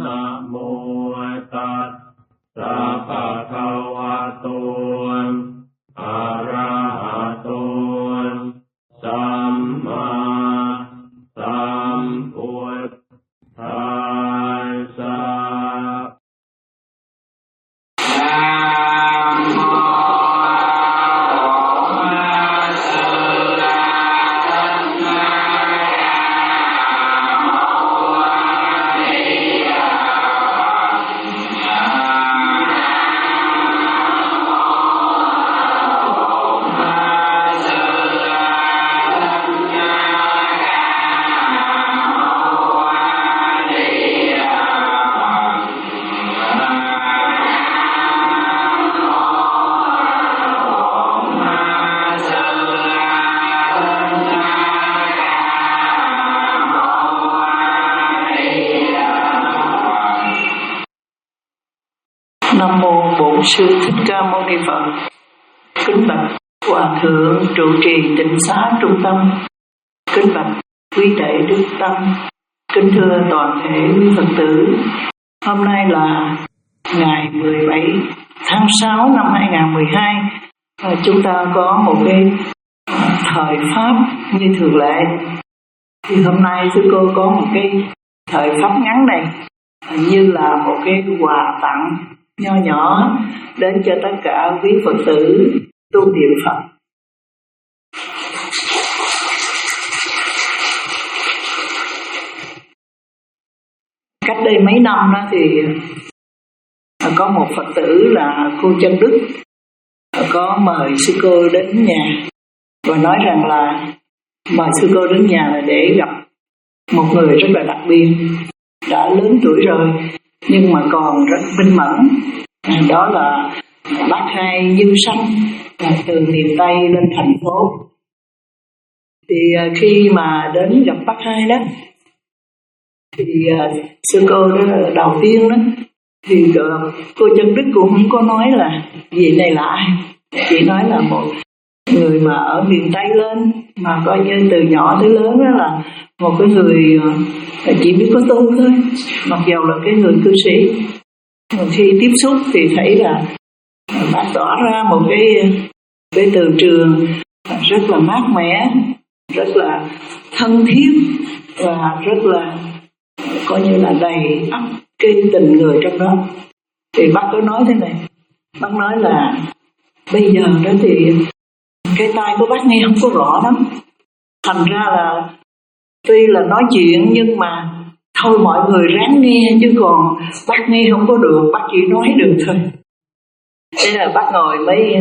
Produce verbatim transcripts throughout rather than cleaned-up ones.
Nam mô Tát sa pa ka wa to arahato samma sambuddhassa. Nam mô Bổn Sư Thích Ca Mâu Ni Phật. Kính bạch Hòa thượng trụ trì Tịnh Xá Trung Tâm, kính bạch quý đệ đức tăng, kính thưa toàn thể quý Phật tử. Hôm nay là ngày mười bảy tháng sáu năm hai nghìn không trăm mười hai. Chúng ta có một cái thời pháp như thường lệ. Thì hôm nay sư cô có một cái thời pháp ngắn này như là một cái quà tặng nho nhỏ đến cho tất cả quý Phật tử tu niệm Phật. Cách đây mấy năm đó thì có một Phật tử là cô Chân Đức có mời sư cô đến nhà và nói rằng là mời sư cô đến nhà là để gặp một người rất là đặc biệt, đã lớn tuổi rồi nhưng mà còn rất minh mẫn. À, đó là bác Hai Như Sanh từ miền Tây lên thành phố. Thì à, khi mà đến gặp bác Hai đó thì à, sư cô đó đầu tiên đó thì à, cô Chân Đức cũng không có nói là vị này là ai, chỉ nói là một người mà ở miền Tây lên mà coi như từ nhỏ tới lớn đó là một cái người chỉ biết có tu thôi, mặc dầu là cái người cư sĩ. Khi tiếp xúc thì thấy là bác tỏ ra một cái cái từ trường rất là mát mẻ, rất là thân thiết và rất là coi như là đầy ắp cái tình người trong đó. Thì bác có nói thế này, bác nói là bây giờ đó thì cái tai của bác nghe không có rõ lắm, thành ra là tuy là nói chuyện nhưng mà thôi mọi người ráng nghe, chứ còn bác nghe không có được, bác chỉ nói được thôi. Thế là bác ngồi mới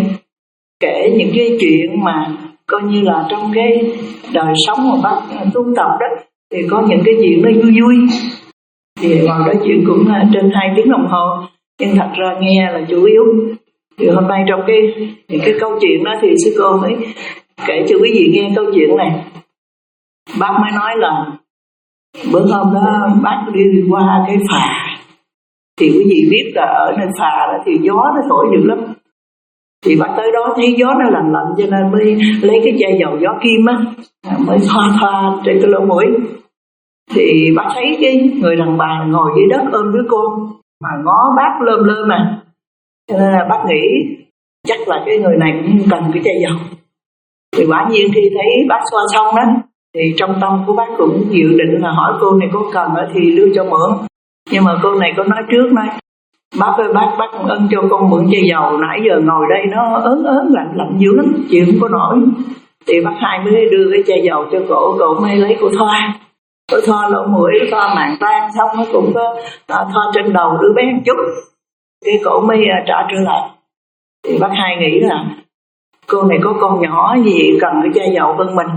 kể những cái chuyện mà coi như là trong cái đời sống mà bác tu tập đó thì có những cái chuyện nó vui vui. Thì ngồi nói chuyện cũng trên hai tiếng đồng hồ, nhưng thật ra nghe là chủ yếu. Thì hôm nay trong cái những cái câu chuyện đó thì sư cô mới kể cho quý vị nghe câu chuyện này. Bác mới nói là bữa hôm đó bác đi qua cái phà, thì quý vị biết là ở nơi phà đó thì gió nó thổi dữ lắm. Thì bác tới đó thấy gió nó lạnh lạnh cho nên mới lấy cái chai dầu gió kim á, mới thoa thoa trên cái lỗ mũi. Thì bác thấy cái người đàn bà ngồi dưới đất ôm đứa con mà ngó bác lơm lơm mà, cho nên là bác nghĩ chắc là cái người này cũng cần cái chai dầu. Thì quả nhiên khi thấy bác xoa xong đó thì trong tâm của bác cũng dự định là hỏi cô này có cần thì đưa cho mượn. Nhưng mà cô này có nói trước nói bác ơi bác bác ân cho con mượn chai dầu, nãy giờ ngồi đây nó ớn ớn lạnh lạnh dữ lắm, chịu không có nổi. Thì bác Hai mới đưa cái chai dầu cho cổ, cổ mới lấy cô thoa. Cô thoa lỗ mũi, thoa màng tan xong nó cũng có thoa trên đầu đứa bé một chút. Cái cổ mới trả trở lại. Thì bác Hai nghĩ là cô này có con nhỏ gì cần cái chai dầu hơn mình.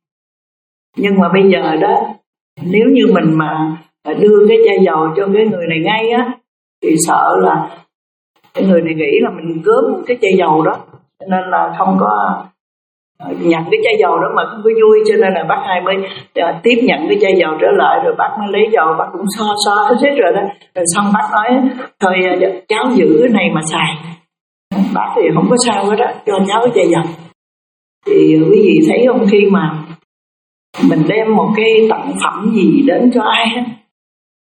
Nhưng mà bây giờ đó, nếu như mình mà đưa cái chai dầu cho cái người này ngay á, thì sợ là cái người này nghĩ là mình gớm cái chai dầu đó, cho nên là không có nhận cái chai dầu đó mà không có vui. Cho nên là bác Hai mới tiếp nhận cái chai dầu trở lại, rồi bác mới lấy dầu, bác cũng so so hết rồi đó. Rồi xong bác nói thôi cháu giữ cái này mà xài. Bác thì không có sao hết đó, cho cháu cái chai dầu. Thì quý vị thấy không, khi mà mình đem một cái tặng phẩm gì đến cho ai á,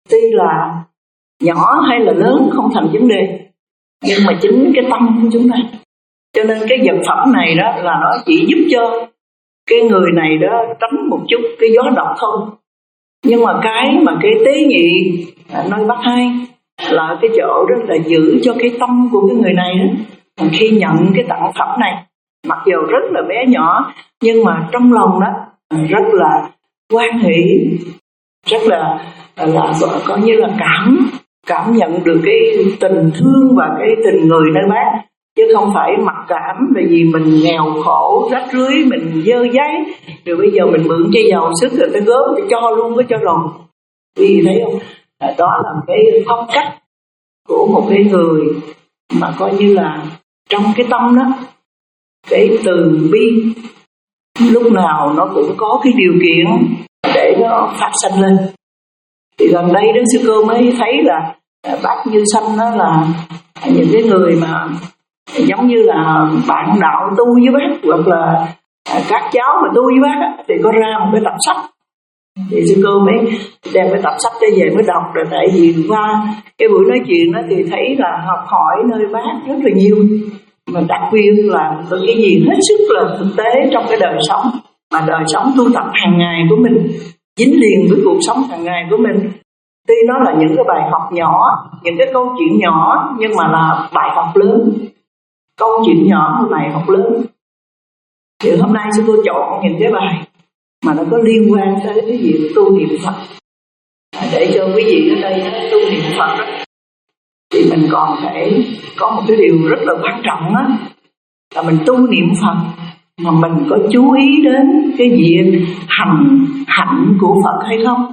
Tuy là nhỏ hay là lớn không thành vấn đề, nhưng mà chính cái tâm của chúng ta. Cho nên cái vật phẩm này đó là nó chỉ giúp cho cái người này đó tránh một chút cái gió độc thôi. Nhưng mà cái mà cái tế nhị nơi bác hai là cái chỗ đó là giữ cho cái tâm của cái người này đó. Khi nhận cái tặng phẩm này, mặc dù rất là bé nhỏ, nhưng mà trong lòng đó rất là hoan hỷ, rất là là coi như là cảm cảm nhận được cái tình thương và cái tình người nơi bác, chứ không phải mặc cảm bởi vì mình nghèo khổ rách rưới, mình dơ giấy rồi bây giờ mình mượn chai dầu sức rồi ta gớm thì cho luôn có cho rồi. Vì thấy không, đó là cái phong cách của một cái người mà coi như là trong cái tâm đó, cái từ bi lúc nào nó cũng có cái điều kiện để nó phát sanh lên. Thì gần đây đó sư cô mới thấy là bác Như Sanh đó là những cái người mà giống như là bạn đạo tu với bác, hoặc là các cháu mà tu với bác á, thì có ra một cái tập sách. Thì sư cô mới đem cái tập sách để về mới đọc, rồi tại vì qua cái buổi nói chuyện đó thì thấy là học hỏi nơi bác rất là nhiều, mà đặc biệt là có cái gì hết sức là thực tế trong cái đời sống, mà đời sống tu tập hàng ngày của mình dính liền với cuộc sống hàng ngày của mình. Tuy nó là những cái bài học nhỏ, những cái câu chuyện nhỏ, nhưng mà là bài học lớn. Câu chuyện nhỏ là bài học lớn. Thì hôm nay sư cô chọn những cái bài mà nó có liên quan tới cái việc tu niệm Phật, để cho quý vị ở đây đó, tu niệm Phật đó, thì mình còn phải có một cái điều rất là quan trọng đó, là mình tu niệm Phật mà mình có chú ý đến cái việc hành hạnh của Phật hay không.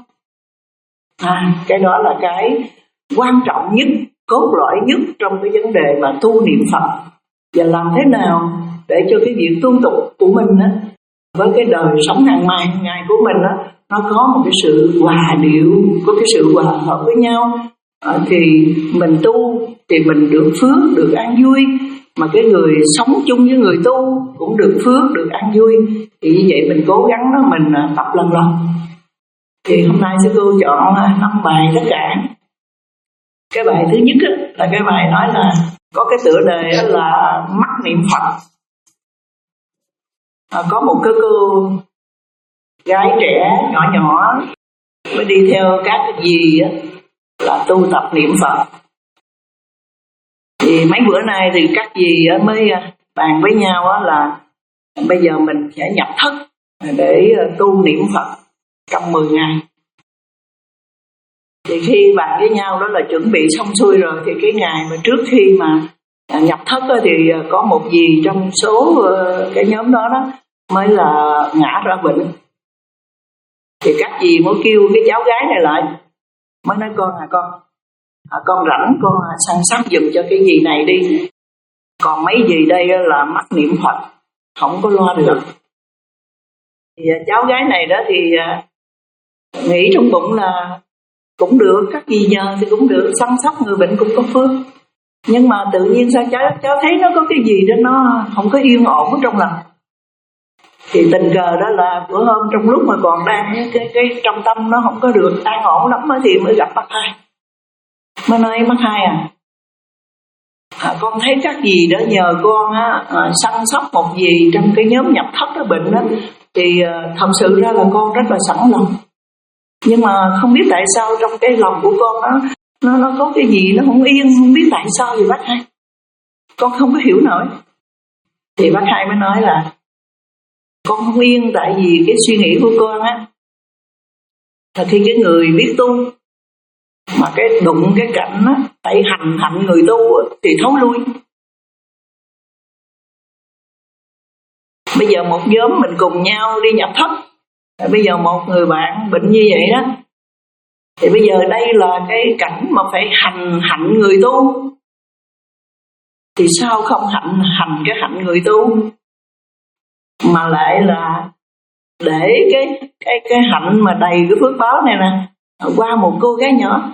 À, cái đó là cái quan trọng nhất, cốt lõi nhất trong cái vấn đề mà tu niệm Phật. Và làm thế nào để cho cái việc tu tục của mình á, với cái đời sống hàng ngày, hàng ngày của mình á, nó có một cái sự hòa điệu, có cái sự hòa hợp với nhau. À, thì mình tu thì mình được phước, được an vui, mà cái người sống chung với người tu cũng được phước, được an vui. Thì như vậy mình cố gắng đó, mình tập lần lần. Thì hôm nay sư cô chọn năm bài tất cả. Cái bài thứ nhất á, là cái bài nói là có cái tựa đề là mắt niệm Phật. À, có một cái cô gái trẻ nhỏ nhỏ mới đi theo các cái gì á, là tu tập niệm Phật. Thì mấy bữa nay thì các dì mới bàn với nhau là bây giờ mình sẽ nhập thất để tu niệm Phật trong mười ngày. Thì khi bàn với nhau đó là chuẩn bị xong xuôi rồi, thì cái ngày mà trước khi mà nhập thất thì có một dì trong số cái nhóm đó đó mới là ngã ra bệnh. Thì các dì mới kêu cái cháu gái này lại, mới nói con à con à, con rảnh con săn sóc giùm cho cái dì này đi, còn mấy dì đây là mắt niệm Phật không có lo được. Thì cháu gái này đó thì nghĩ trong bụng là cũng được, các dì nhờ thì cũng được, săn sóc người bệnh cũng có phước. Nhưng mà tự nhiên sao cháu cháu thấy nó có cái gì đó nó không có yên ổn ở trong lòng. Thì tình cờ đó là bữa hôm trong lúc mà còn đang cái cái trong tâm nó không có được an ổn lắm thì mới gặp bác Hai. Mới nói bác Hai à, à con thấy các dì đó nhờ con á à, săn sóc một dì trong cái nhóm nhập thất đó bệnh đó, thì à, thật sự ra là con rất là sẵn lòng. Nhưng mà không biết tại sao trong cái lòng của con đó, nó nó có cái gì nó không yên, không biết tại sao vậy bác Hai. Con không có hiểu nổi. Thì bác Hai mới nói là con không yên tại vì cái suy nghĩ của con á là khi cái người biết tu mà cái đụng cái cảnh á, tại hành hạnh người tu thì thấu lui. Bây giờ một nhóm mình cùng nhau đi nhập thất, bây giờ một người bạn bệnh như vậy đó, thì bây giờ đây là cái cảnh mà phải hành hạnh người tu, thì sao không hạnh hành cái hạnh người tu, mà lại là để cái cái cái hạnh mà đầy cái phước báo này nè qua một cô gái nhỏ.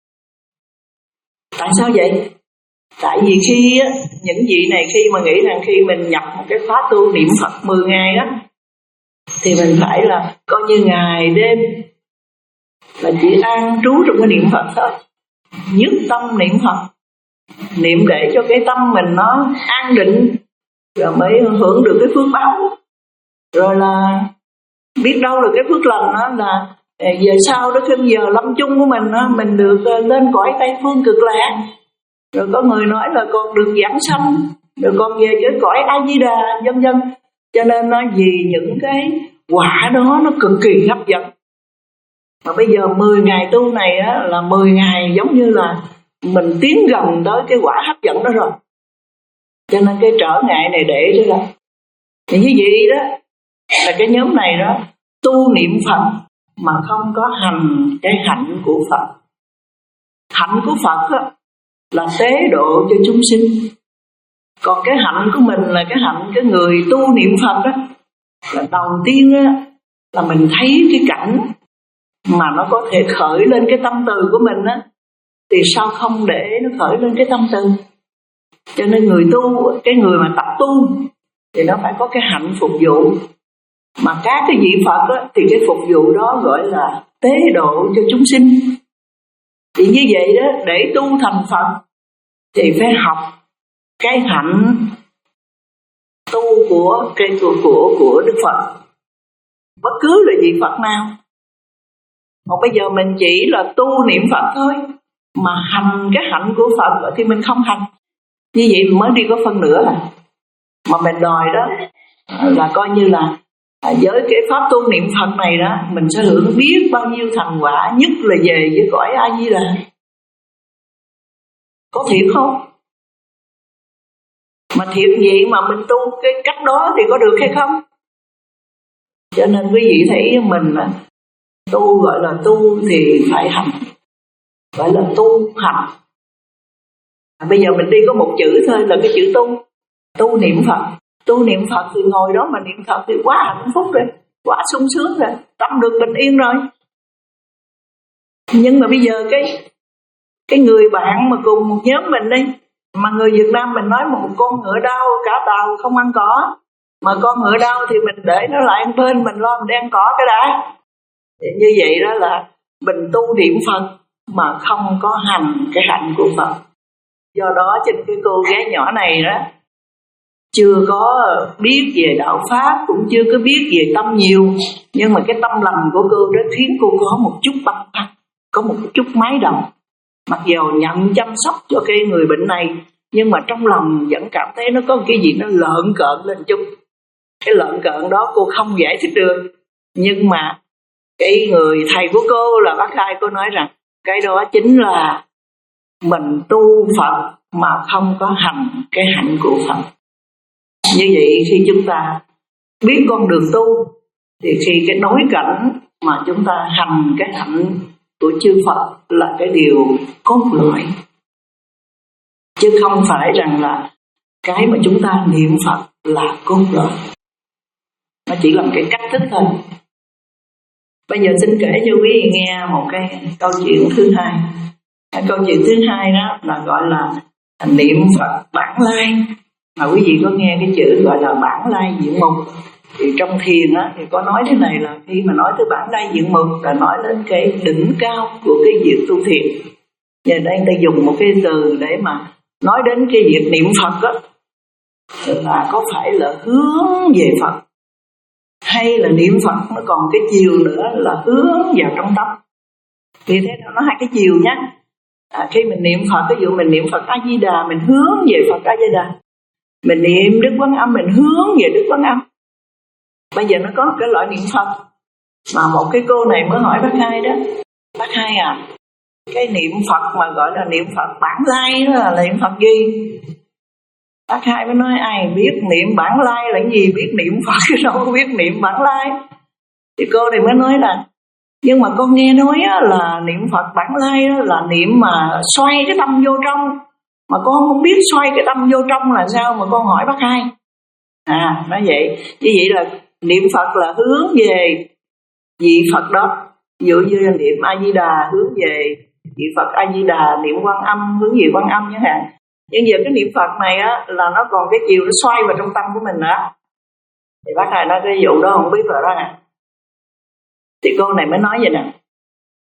Tại sao vậy? Tại vì khi á, những vị này khi mà nghĩ rằng khi mình nhập một cái khóa tu niệm Phật mười ngày đó, thì mình phải là coi như ngày đêm là chỉ an trú trong cái niệm Phật thôi, nhất tâm niệm Phật, niệm để cho cái tâm mình nó an định, rồi mới hưởng được cái phước báo. Rồi là biết đâu được cái phước lành đó là về sau đó, khi giờ lâm chung của mình đó, mình được lên cõi Tây Phương Cực Lạc. Rồi có người nói là còn được giảng sanh, rồi còn về cái cõi A Di Đà, vân vân. Cho nên nó vì những cái quả đó nó cực kỳ hấp dẫn. Mà bây giờ mười ngày tu này á, là mười ngày giống như là mình tiến gần tới cái quả hấp dẫn đó rồi. Cho nên cái trở ngại này để cho là thì như vậy đó, là cái nhóm này đó tu niệm Phật mà không có hành cái hạnh của Phật. Hạnh của Phật đó, là tế độ cho chúng sinh. Còn cái hạnh của mình là cái hạnh cái người tu niệm Phật đó, là đầu tiên á, là mình thấy cái cảnh mà nó có thể khởi lên cái tâm từ của mình á, thì sao không để nó khởi lên cái tâm từ. Cho nên người tu, cái người mà tập tu thì nó phải có cái hạnh phục vụ. Mà các cái vị Phật á, thì cái phục vụ đó gọi là tế độ cho chúng sinh. Thì như vậy đó, để tu thành Phật thì phải học cái hạnh tu của cái của của của Đức Phật, bất cứ là vị Phật nào. Còn bây giờ mình chỉ là tu niệm Phật thôi, mà hành cái hạnh của Phật thì mình không hành. Như vậy mình mới đi có phân nửa à. Mà mình đòi đó là coi như là với cái pháp tu niệm Phật này đó, mình sẽ hưởng biết bao nhiêu thành quả, nhất là về với cõi A Di Đà. Có thiệt không? Mà thiệt vậy mà mình tu cái cách đó thì có được hay không? Cho nên quý vị thấy mình tu gọi là tu thì phải hành, gọi là tu hành. À, bây giờ mình đi có một chữ thôi là cái chữ tu, tu niệm Phật. Tu niệm Phật thì ngồi đó mà niệm Phật thì quá hạnh phúc rồi, quá sung sướng rồi, tâm được bình yên rồi. Nhưng mà bây giờ cái cái người bạn mà cùng một nhóm mình đi, mà người Việt Nam mình nói một con ngựa đau cả tàu không ăn cỏ, mà con ngựa đau thì mình để nó lại bên, mình lo mình đang cỏ cái đã. Thì như vậy đó là mình tu niệm Phật mà không có hành cái hạnh của Phật. Do đó trên cái cô gái nhỏ này đó, chưa có biết về đạo Pháp, cũng chưa có biết về tâm nhiều, nhưng mà cái tâm lành của cô đó khiến cô có một chút băn khoăn, có một chút mái đầu. Mặc dù nhận chăm sóc cho cái người bệnh này, nhưng mà trong lòng vẫn cảm thấy nó có cái gì nó lợn cợn lên chút. Cái lợn cợn đó cô không giải thích được. Nhưng mà cái người thầy của cô là bác Khai, cô nói rằng cái đó chính là mình tu Phật mà không có hành cái hạnh của Phật. Như vậy khi chúng ta biết con đường tu, thì khi cái đối cảnh mà chúng ta hành cái hạnh của chư Phật là cái điều cốt lõi, chứ không phải rằng là cái mà chúng ta niệm Phật là cốt lõi. Nó chỉ là một cái cách thức thôi. Bây giờ xin kể cho quý vị nghe một cái câu chuyện thứ hai. Cái câu chuyện thứ hai đó là gọi là niệm Phật bản lai. Mà quý vị có nghe cái chữ gọi là bản lai diện mục, thì trong thiền á, thì có nói thế này là khi mà nói tới bản lai diện mục là nói đến cái đỉnh cao của cái việc tu thiền. Giờ đây ta dùng một cái từ để mà nói đến cái việc niệm Phật á, là có phải là hướng về Phật, hay là niệm Phật nó còn cái chiều nữa là hướng vào trong tâm. Thì thế nó hai cái chiều nhé. À, khi mình niệm Phật, ví dụ mình niệm Phật A Di Đà, mình hướng về Phật A Di Đà. Mình niệm Đức Quán Âm, mình hướng về Đức Quán Âm. Bây giờ nó có một cái loại niệm Phật mà một cái cô này mới hỏi bác Hai đó: bác Hai à, cái niệm Phật mà gọi là niệm Phật bản lai đó là niệm Phật gì? Bác Hai mới nói ai biết niệm bản lai là cái gì, biết niệm Phật đâu có biết niệm bản lai. Thì cô này mới nói là nhưng mà con nghe nói là niệm Phật bản lai là niệm mà xoay cái tâm vô trong, mà con không biết xoay cái tâm vô trong là sao mà con hỏi bác Hai. À, nói vậy. Như vậy là niệm Phật là hướng về vị Phật đó. Ví dụ như niệm A Di Đà hướng về vị Phật A Di Đà, niệm Quan Âm hướng về Quan Âm chẳng hạn. Nhưng giờ cái niệm Phật này á là nó còn cái chiều nó xoay vào trong tâm của mình nữa. Thì bác Hai nói cái vụ đó không biết rồi đó nè. Thì cô này mới nói vậy nè: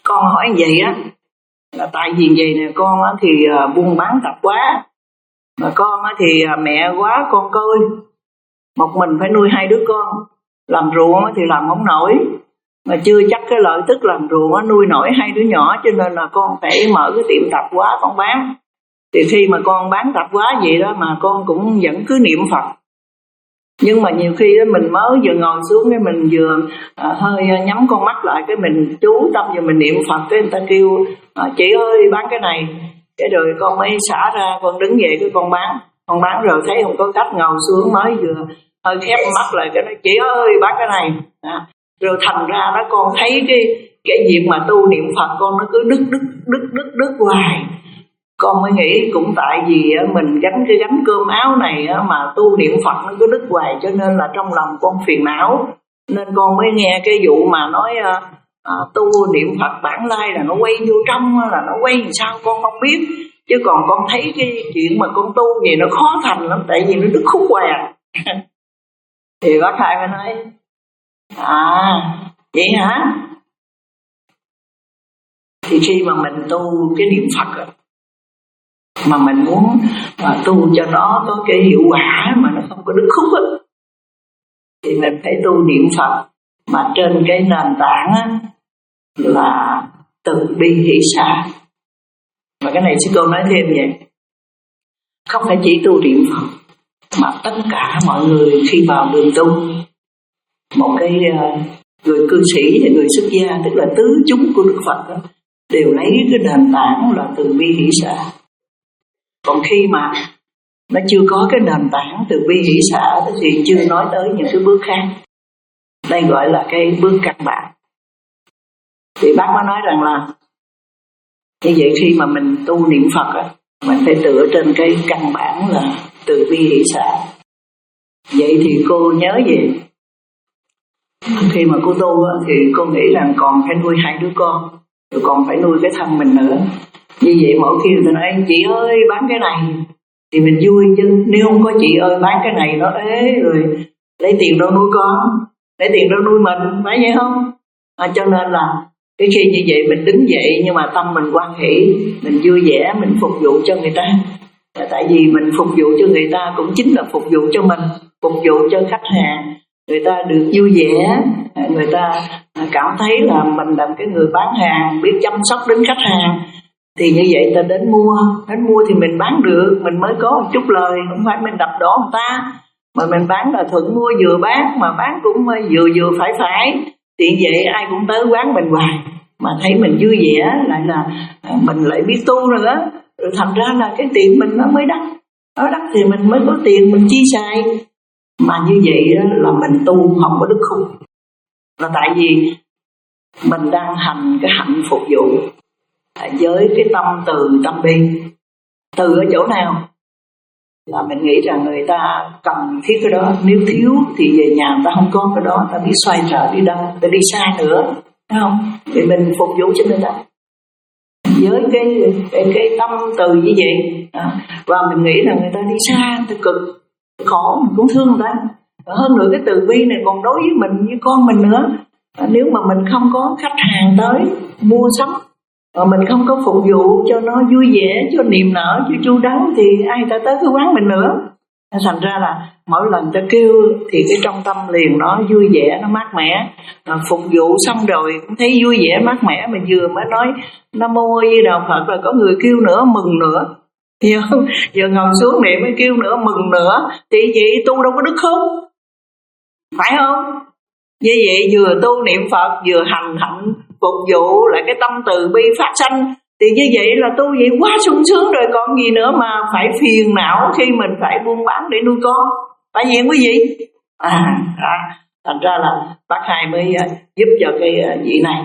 Con hỏi vậy á là tại vì vậy nè, con á thì buôn bán tạp hóa, mà con á thì mẹ quá con coi, một mình phải nuôi hai đứa con, làm ruộng thì làm không nổi, mà chưa chắc cái lợi tức làm ruộng nuôi nổi hai đứa nhỏ, cho nên là con phải mở cái tiệm tạp hóa con bán. Thì khi mà con bán tạp hóa vậy đó mà con cũng vẫn cứ niệm Phật. Nhưng mà nhiều khi đó mình mới vừa ngồi xuống cái mình vừa à, hơi nhắm con mắt lại, cái mình chú tâm vào mình niệm Phật, cái người ta kêu à, chị ơi bán cái này, cái rồi con mới xả ra, con đứng dậy cái con bán. Con bán rồi thấy không có khách, ngồi xuống mới vừa hơi khép mắt lại cái nói chị ơi bán cái này à. Rồi thành ra đó con thấy cái cái việc mà tu niệm Phật con nó cứ đứt đứt đứt đứt đứt hoài. Con mới nghĩ cũng tại vì mình gánh cái gánh cơm áo này mà tu niệm Phật nó cứ đứt hoài, cho nên là trong lòng con phiền não. Nên con mới nghe cái vụ mà nói à, tu niệm Phật bản lai là nó quay vô trong, là nó quay làm sao con không biết. Chứ còn con thấy cái chuyện mà con tu gì nó khó thành lắm, tại vì nó đứt khúc hoài à. Thì bác Hai mới nói à vậy hả? Thì khi mà mình tu cái niệm Phật rồi, mà mình muốn uh, tu cho nó có cái hiệu quả mà nó không có đứt khúc á, thì mình phải tu niệm Phật mà trên cái nền tảng á, là từ bi hỷ xả. Và cái này sư cô nói thêm vậy, không phải chỉ tu niệm Phật mà tất cả mọi người khi vào đường tu, một cái uh, người cư sĩ hay người xuất gia, tức là tứ chúng của Đức Phật đó, đều lấy cái nền tảng là từ bi hỷ xả. Còn khi mà nó chưa có cái nền tảng từ bi hỷ xả thì chưa nói tới những cái bước khác. Đây gọi là cái bước căn bản. Thì bác có nói rằng là như vậy khi mà mình tu niệm Phật á, mình phải tựa trên cái căn bản là từ bi hỷ xả. Vậy thì cô nhớ gì? Khi mà cô tu á, thì cô nghĩ rằng còn phải nuôi hai đứa con, rồi còn phải nuôi cái thân mình nữa. Như vậy mỗi khi người ta nói chị ơi bán cái này thì mình vui, chứ nếu không có chị ơi bán cái này nó ế rồi lấy tiền đâu nuôi con, lấy tiền đâu nuôi mình, phải vậy không? À, cho nên là cái khi như vậy mình đứng dậy nhưng mà tâm mình hoan hỷ, mình vui vẻ, mình phục vụ cho người ta. Tại vì mình phục vụ cho người ta cũng chính là phục vụ cho mình, phục vụ cho khách hàng, người ta được vui vẻ, người ta cảm thấy là mình là cái người bán hàng biết chăm sóc đến khách hàng, thì như vậy ta đến mua, đến mua thì mình bán được, mình mới có một chút lời, không phải mình đập đổ người ta, mà mình bán là thuận mua vừa bán, mà bán cũng vừa vừa phải phải, thì vậy ai cũng tới quán mình hoài, mà thấy mình vui vẻ, lại là mình lại biết tu nữa, rồi thành ra là cái tiền mình nó mới đắt, nó đắt thì mình mới có tiền mình chi xài, mà như vậy là mình tu không có đứt khúc, là tại vì mình đang hành cái hạnh phục vụ với cái tâm từ tâm bi. Từ ở chỗ nào? Là mình nghĩ rằng người ta cần thiết cái đó, nếu thiếu thì về nhà người ta không có cái đó, ta biết xoay trở đi đâu, ta đi xa nữa, thấy không? Thì mình phục vụ cho người ta với cái cái, cái tâm từ như vậy, à, và mình nghĩ là người ta đi xa, người ta cực khổ, mình cũng thương người ta. Hơn nữa cái từ bi này còn đối với mình với con mình nữa. À, nếu mà mình không có khách hàng tới mua sắm, mà mình không có phục vụ cho nó vui vẻ, cho niềm nở, cho chu đáo, thì ai ta tới cái quán mình nữa. Thành ra là mỗi lần ta kêu thì cái trong tâm liền nó vui vẻ, nó mát mẻ. À, phục vụ xong rồi cũng thấy vui vẻ mát mẻ, mà vừa mới nói Nam Mô Di Đà Phật là có người kêu nữa, mừng nữa, hiểu không? Giờ ngồi xuống niệm mới kêu nữa, mừng nữa, thì chị tu đâu có đứt khúc, phải không? Như vậy vừa tu niệm Phật vừa hành hạnh phục vụ lại cái tâm từ bi phát sanh, thì như vậy là tu vậy quá sung sướng rồi, còn gì nữa mà phải phiền não khi mình phải buôn bán để nuôi con, phải vậy quý vị? À, à thành ra là bác Hai mới uh, giúp cho cái uh, vị này.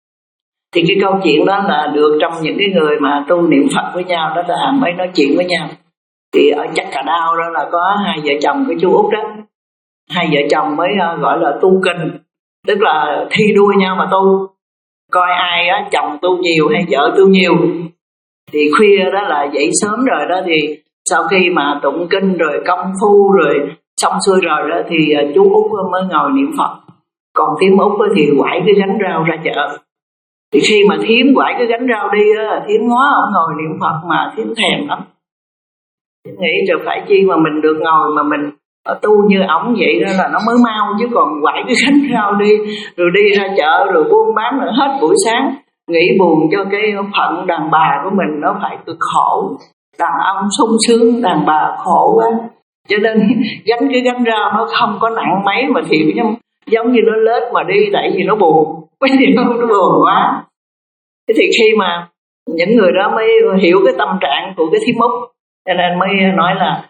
Thì cái câu chuyện đó là được trong những cái người mà tu niệm Phật với nhau đó, là mới nói chuyện với nhau. Thì ở Chắc Cà Đao đó là có hai vợ chồng cái chú Út đó, hai vợ chồng mới uh, gọi là tu kinh, tức là thi đua nhau mà tu, coi ai á, chồng tu nhiều hay vợ tu nhiều. Thì khuya đó là dậy sớm rồi đó, thì sau khi mà tụng kinh rồi công phu rồi xong xuôi rồi đó, thì chú Út mới ngồi niệm Phật, còn tiếng Út thì quải cái gánh rau ra chợ. Thì khi mà Thiếm quải cái gánh rau đi á, Thiếm ngó ông ngồi niệm Phật mà Thiếm thèm lắm. Thiếm nghĩ rồi phải chi mà mình được ngồi mà mình tu như ổng vậy đó là nó mới mau, chứ còn quải cái gánh rau đi rồi đi ra chợ rồi buôn bán nữa hết buổi sáng. Nghĩ buồn cho cái phận đàn bà của mình, nó phải cực khổ. Đàn ông sung sướng, đàn bà khổ quá. Cho nên gánh cái gánh rau nó không có nặng mấy, mà thì giống như nó lết mà đi, tại vì nó buồn. Mấy điều nó buồn quá. Thế thì khi mà những người đó mới hiểu cái tâm trạng của cái Thiếm Úc, cho nên mới nói là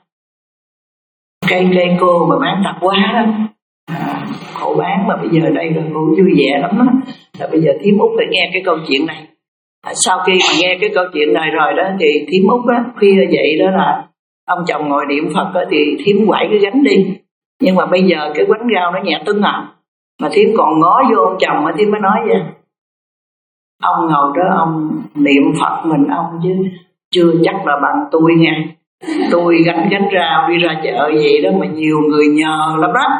cây cây cô mà bán tạp hóa đó, à, khổ bán mà bây giờ đây là cô vui vẻ lắm đó. Là bây giờ Thiếm Úc phải nghe cái câu chuyện này. À, sau khi mà nghe cái câu chuyện này rồi đó thì Thiếm Úc á, khuya dậy đó là ông chồng ngồi niệm Phật đó, thì Thiếm quải cái gánh đi. Nhưng mà bây giờ cái bánh rau nó nhẹ tưng à, mà Thiếm còn ngó vô ông chồng mà Thiếm mới nói vậy: ông ngồi đó ông niệm Phật mình ông chứ chưa chắc là bằng tôi nghe. Tôi gánh gánh rau đi ra chợ vậy đó mà nhiều người nhờ lắm đó.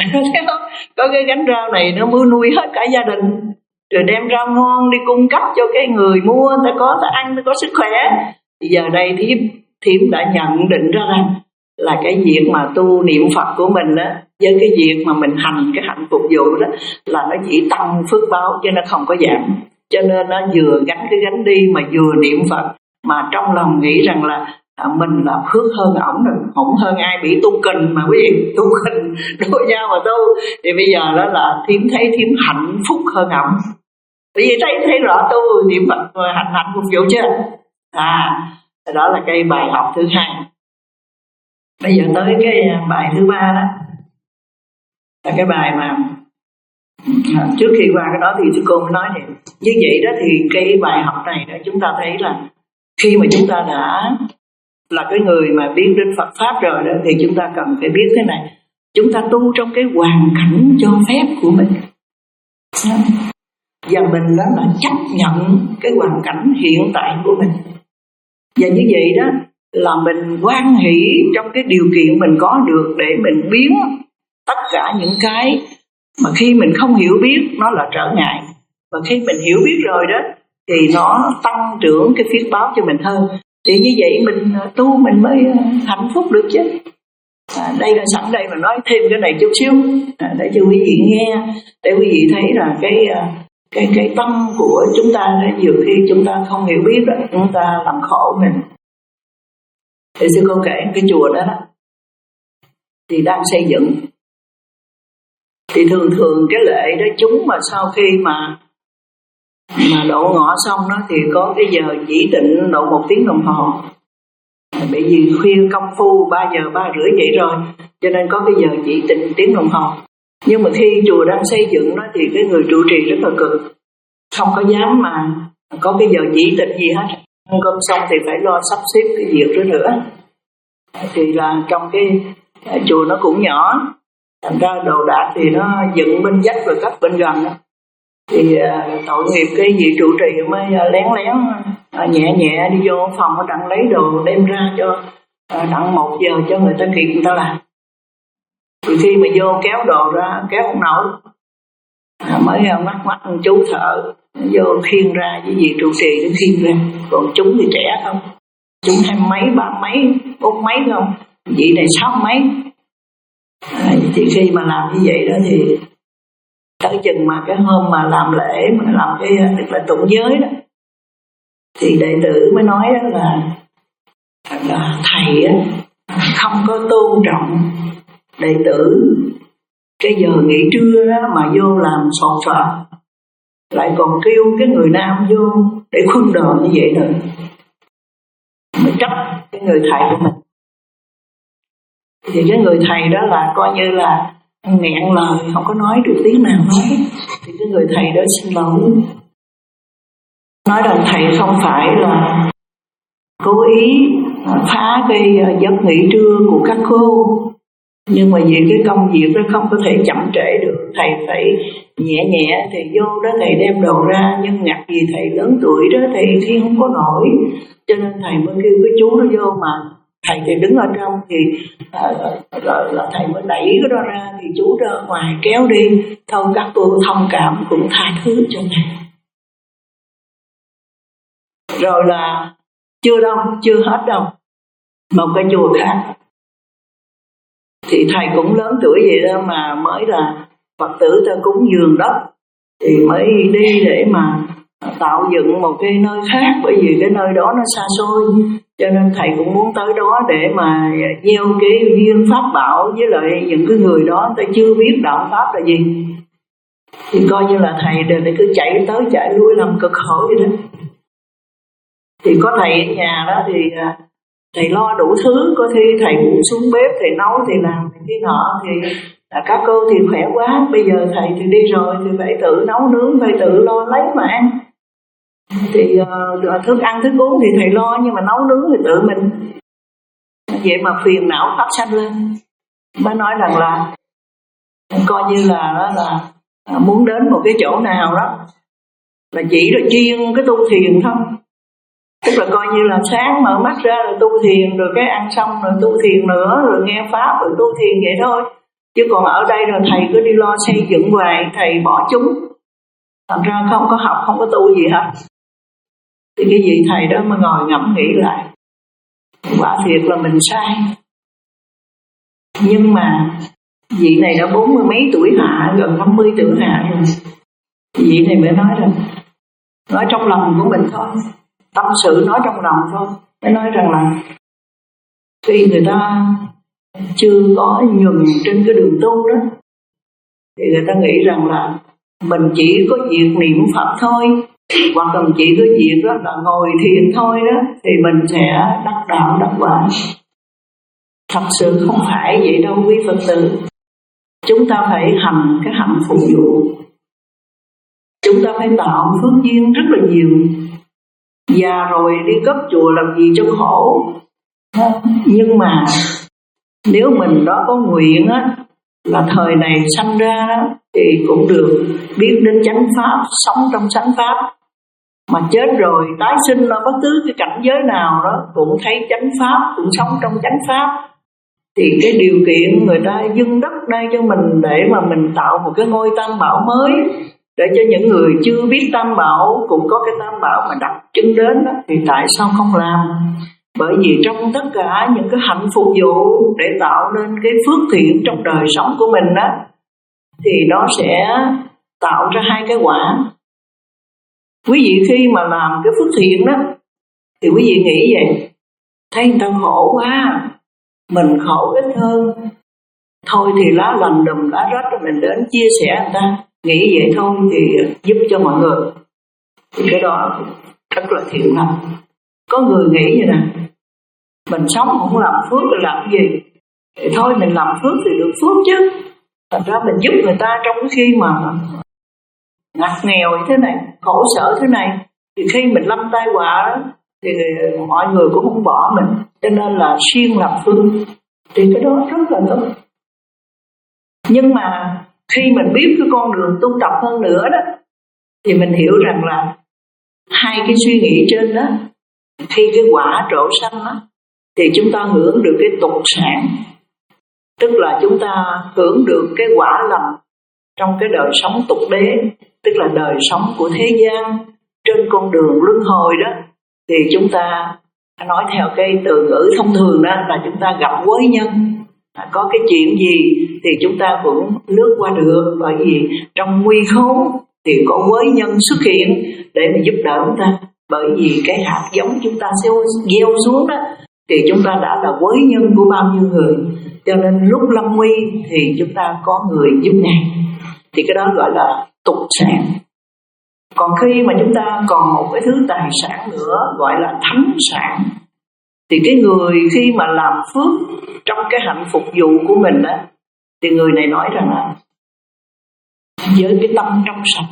Có cái gánh rau này nó mới nuôi hết cả gia đình, rồi đem rau ngon đi cung cấp cho cái người mua, ta có ta ăn, ta có sức khỏe. Thì giờ đây Thiếm Thiếm đã nhận định ra rằng là cái việc mà tu niệm Phật của mình đó, với cái việc mà mình hành cái hạnh phục vụ đó là nó chỉ tăng phước báo chứ nó không có giảm. Cho nên nó vừa gánh cái gánh đi mà vừa niệm Phật, mà trong lòng nghĩ rằng là à, mình là phước hơn ổng rồi, ổng hơn ai bị tu kình mà quý vị, tu kình đôi nhau mà tu. Thì bây giờ đó là Thiếm thấy Thiếm hạnh phúc hơn ổng. Bởi vì thấy thấy rõ tu niệm Phật hành hạnh phục vụ chưa? À, đó là cái bài học thứ hai. Bây giờ tới cái bài thứ ba đó, là cái bài mà à, trước khi qua cái đó thì sư cô mới nói này. Như vậy đó thì cái bài học này đó, chúng ta thấy là khi mà chúng ta đã là cái người mà biết đến Phật Pháp rồi đó, thì chúng ta cần phải biết thế này: chúng ta tu trong cái hoàn cảnh cho phép của mình, và mình đó là chấp nhận cái hoàn cảnh hiện tại của mình. Và như vậy đó là mình hoan hỷ trong cái điều kiện mình có được, để mình biến tất cả những cái mà khi mình không hiểu biết nó là trở ngại, và khi mình hiểu biết rồi đó thì nó tăng trưởng cái phước báo cho mình hơn. Thì như vậy mình tu mình mới hạnh phúc được chứ. À, đây là sẵn đây mà nói thêm cái này chút xíu à, để cho quý vị nghe, để quý vị thấy là cái cái cái tâm của chúng ta đó, nhiều khi chúng ta không hiểu biết đó, chúng ta làm khổ mình. Thì sư cô kể cái chùa đó, đó thì đang xây dựng. Thì thường thường cái lệ đó chúng mà sau khi mà mà đổ ngọ xong đó thì có cái giờ chỉ định độ một tiếng đồng hồ. Bởi vì khuya công phu ba giờ ba rưỡi vậy rồi, cho nên có cái giờ chỉ định tiếng đồng hồ. Nhưng mà khi chùa đang xây dựng đó thì cái người trụ trì rất là cực, không có dám mà có cái giờ chỉ định gì hết. Ăn cơm xong thì phải lo sắp xếp cái việc đó nữa. Thì là trong cái chùa nó cũng nhỏ, thành ra đồ đạc thì nó dựng bên vách và cất bên gần đó. Thì uh, tội nghiệp cái vị trụ trì mới uh, lén lén uh, nhẹ nhẹ đi vô phòng ở đặng lấy đồ đem ra cho uh, đặng một giờ cho người ta kịp người ta làm. Thì khi mà vô kéo đồ ra kéo không nổi, uh, mới uh, mắt mắt chú thợ vô khiêng ra với vị trụ trì nó khiêng ra. Còn chúng thì trẻ không, chúng hai mấy ba mấy bốn mấy không, vị này sáu mấy. Uh, thì khi mà làm như vậy đó thì tới chừng mà cái hôm mà làm lễ mà làm cái tức là tụng giới đó, thì đệ tử mới nói đó là, là thầy á, không có tôn trọng đệ tử. Cái giờ nghỉ trưa đó mà vô làm sọt soạt, lại còn kêu cái người nam vô để khuân đồ như vậy nữa, mới trách cái người thầy của mình. Thì cái người thầy đó là coi như là nghẹn lời, không có nói được tiếng nào nói. Thì cái người thầy đó xin lỗi, nói rằng thầy không phải là cố ý phá cái giấc nghỉ trưa của các cô, nhưng mà vì cái công việc đó không có thể chậm trễ được, thầy phải nhẹ nhẹ. Thì vô đó thầy đem đồ ra, nhưng ngặt gì thầy lớn tuổi đó, thầy khi không có nổi, cho nên thầy mới kêu cái chú đó vô. Mà thầy thì đứng ở trong thì à, là, là thầy mới đẩy cái đó ra, thì chú ra ngoài kéo đi. Thôi các cô thông cảm cũng tha thứ cho thầy. Rồi là chưa đâu, chưa hết đâu, một cái chùa khác. Thì thầy cũng lớn tuổi vậy đó mà mới là Phật tử ta cúng dường đất, thì mới đi để mà tạo dựng một cái nơi khác, bởi vì cái nơi đó nó xa xôi, cho nên thầy cũng muốn tới đó để mà gieo cái duyên pháp bảo với lại những cái người đó ta chưa biết đạo pháp là gì, thì coi như là thầy đều cứ chạy tới chạy lui làm cực khổ vậy đó. Thì có thầy ở nhà đó thì thầy lo đủ thứ, có khi thầy cũng xuống bếp, thầy nấu, thầy làm cái nọ, thì à, các cô thì khỏe quá, bây giờ thầy thì đi rồi thì phải tự nấu nướng, phải tự lo lấy mà ăn. Thì uh, thức ăn thức uống thì thầy lo, nhưng mà nấu nướng thì tự mình. Vậy mà phiền não phát sanh lên. Mới nói rằng là coi như là đó là muốn đến một cái chỗ nào đó là chỉ là chuyên cái tu thiền thôi. Tức là coi như là sáng mở mắt ra rồi tu thiền, rồi cái ăn xong rồi tu thiền nữa, rồi nghe pháp rồi tu thiền vậy thôi. Chứ còn ở đây rồi thầy cứ đi lo xây dựng hoài, thầy bỏ chúng, thành ra không có học, không có tu gì hết. Thì cái vị thầy đó mà ngồi ngẫm nghĩ lại, quả thiệt là mình sai. Nhưng mà vị này đã bốn mươi mấy tuổi hạ, gần năm mươi tuổi hạ rồi. Vị này mới nói rằng, nói trong lòng của mình thôi, tâm sự nói trong lòng thôi. Mới nói rằng là khi người ta chưa có nhường trên cái đường tu đó, thì người ta nghĩ rằng là mình chỉ có việc niệm Phật thôi, hoặc là mình chỉ có việc đó là ngồi thiền thôi đó, thì mình sẽ đắc đạo đắc quả. Thật sự không phải vậy đâu quý Phật tử. Chúng ta phải hành cái hạnh phục vụ, chúng ta phải tạo phước duyên rất là nhiều. Già rồi đi cấp chùa làm gì cho khổ. Nhưng mà nếu mình đó có nguyện á, là thời này sanh ra đó, thì cũng được biết đến chánh pháp, sống trong chánh pháp. Mà chết rồi tái sinh ở bất cứ cái cảnh giới nào đó cũng thấy chánh pháp, cũng sống trong chánh pháp. Thì cái điều kiện người ta dâng đất đây cho mình để mà mình tạo một cái ngôi tam bảo mới, để cho những người chưa biết tam bảo cũng có cái tam bảo mà đặt chân đến đó, thì tại sao không làm? Bởi vì trong tất cả những cái hạnh phục vụ để tạo nên cái phước thiện trong đời sống của mình đó, thì nó sẽ tạo ra hai cái quả. Quý vị khi mà làm cái phước thiện đó, thì quý vị nghĩ vậy, thấy người ta khổ quá, mình khổ ít hơn, thôi thì lá lành đùm lá rách rồi mình đến chia sẻ người ta. Nghĩ vậy thôi thì giúp cho mọi người, thì cái đó rất là thiện lành. Có người nghĩ vậy nè, mình sống không làm phước thì làm cái gì, thì thôi mình làm phước thì được phước chứ. Thật ra mình giúp người ta trong cái khi mà ngặt nghèo như thế này, khổ sở thế này, thì khi mình lâm tai họa đó, thì mọi người cũng không bỏ mình. Cho nên là siêng làm phước, thì cái đó rất là tốt. Nhưng mà khi mình biết cái con đường tu tập hơn nữa đó, thì mình hiểu rằng là hai cái suy nghĩ trên đó, khi cái quả trổ sanh đó, thì chúng ta hưởng được cái tục sản, tức là chúng ta hưởng được cái quả lành trong cái đời sống tục đế, tức là đời sống của thế gian trên con đường luân hồi đó. Thì chúng ta nói theo cái từ ngữ thông thường đó là chúng ta gặp quới nhân, có cái chuyện gì thì chúng ta cũng lướt qua được, bởi vì trong nguy khốn thì có quới nhân xuất hiện để mà giúp đỡ chúng ta. Bởi vì cái hạt giống chúng ta sẽ gieo xuống đó, thì chúng ta đã là quới nhân của bao nhiêu người, cho nên lúc lâm nguy thì chúng ta có người giúp ngài, thì cái đó gọi là tục sản. Còn khi mà chúng ta còn một cái thứ tài sản nữa gọi là thánh sản, thì cái người khi mà làm phước trong cái hạnh phục vụ của mình đó, thì người này nói rằng là với cái tâm trong sạch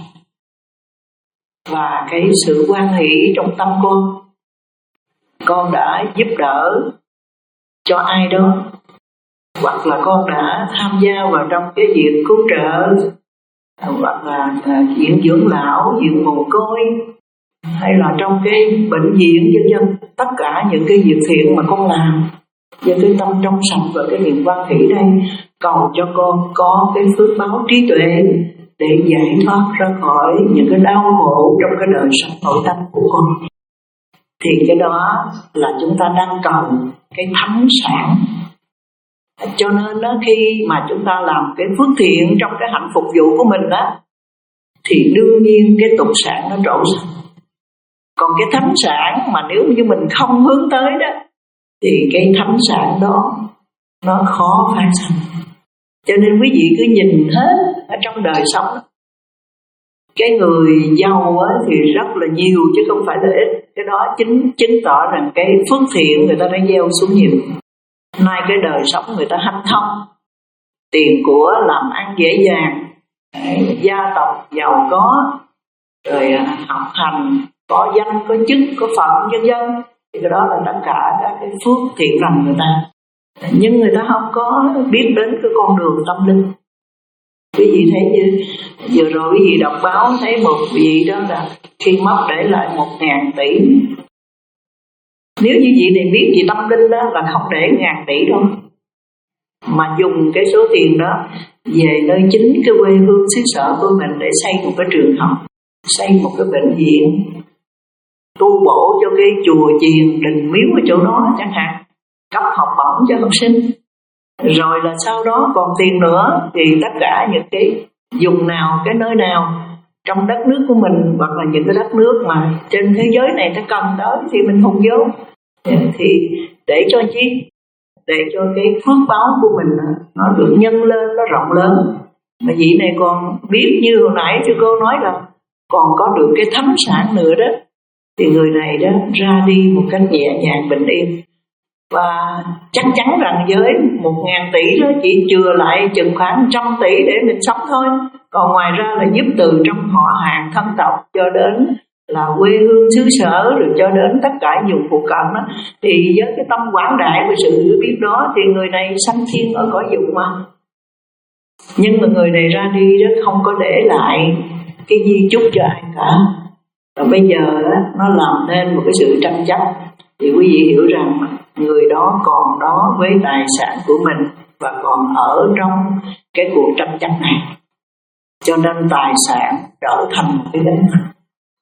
và cái sự hoan hỷ trong tâm con, con đã giúp đỡ cho ai đó, hoặc là con đã tham gia vào trong cái việc cứu trợ, hoặc là viện dưỡng lão, viện mồ côi, hay là trong cái bệnh viện vân vân. Tất cả những cái việc thiện mà con làm với cái tâm trong sạch và cái niềm hoan hỷ đây, cầu cho con có cái phước báo trí tuệ để giải thoát ra khỏi những cái đau khổ trong cái đời sống nội tâm của con. thì cái đó là chúng ta đang cầu cái thánh sản. Cho nên đó, khi mà chúng ta làm cái phước thiện trong cái hạnh phục vụ của mình đó, thì đương nhiên cái tục sản nó trổ ra. Còn cái thánh sản mà nếu như mình không hướng tới đó, thì cái thánh sản đó nó khó phát sinh. Cho nên quý vị cứ nhìn hết ở trong đời sống đó. Cái người giàu á, thì rất là nhiều chứ không phải là ít. Cái đó chính chứng tỏ rằng cái phước thiện người ta đã gieo xuống nhiều. Nay cái đời sống người ta hanh thông, tiền của làm ăn dễ dàng, gia tộc giàu có, rồi học hành có danh có chức có phận vân vân, thì cái đó là tất cả các cái phước thiện lành người ta. Nhưng người ta không có biết đến cái con đường tâm linh. Quý vị thấy như vừa rồi quý vị đọc báo thấy một vị đó là khi mất để lại một ngàn tỷ. Nếu như vị này biết gì tâm linh đó là không để ngàn tỷ đâu, mà dùng cái số tiền đó về nơi chính cái quê hương xứ sở của mình để xây một cái trường học, xây một cái bệnh viện, tu bổ cho cái chùa chiền đình miếu ở chỗ đó chẳng hạn, cấp học bổng cho học sinh. Rồi là sau đó còn tiền nữa thì tất cả những cái dùng nào, cái nơi nào trong đất nước của mình hoặc là những cái đất nước mà trên thế giới này ta cần tới thì mình hùng vô. Thì để cho chi? Để cho cái phước báo của mình nó được nhân lên, nó rộng lớn. Mà vị này còn biết như hồi nãy cho cô nói là còn có được cái thánh sản nữa đó, thì người này đó ra đi một cách nhẹ nhàng bình yên. Và chắc chắn rằng với một ngàn tỷ đó chỉ chừa lại chừng khoảng trăm tỷ để mình sống thôi. Còn ngoài ra là giúp từ trong họ hàng thân tộc cho đến là quê hương xứ sở, rồi cho đến tất cả vùng phụ cận đó. Thì với cái tâm quảng đại và sự hiểu biết đó thì người này sanh thiên ở cõi dục mà. Nhưng mà người này ra đi đó không có để lại cái di chúc cho ai cả. Và bây giờ đó, nó làm nên một cái sự tranh chấp. Thì quý vị hiểu rằng người đó còn đó với tài sản của mình và còn ở trong cái cuộc tranh chấp này. Cho nên tài sản trở thành một cái gánh nặng.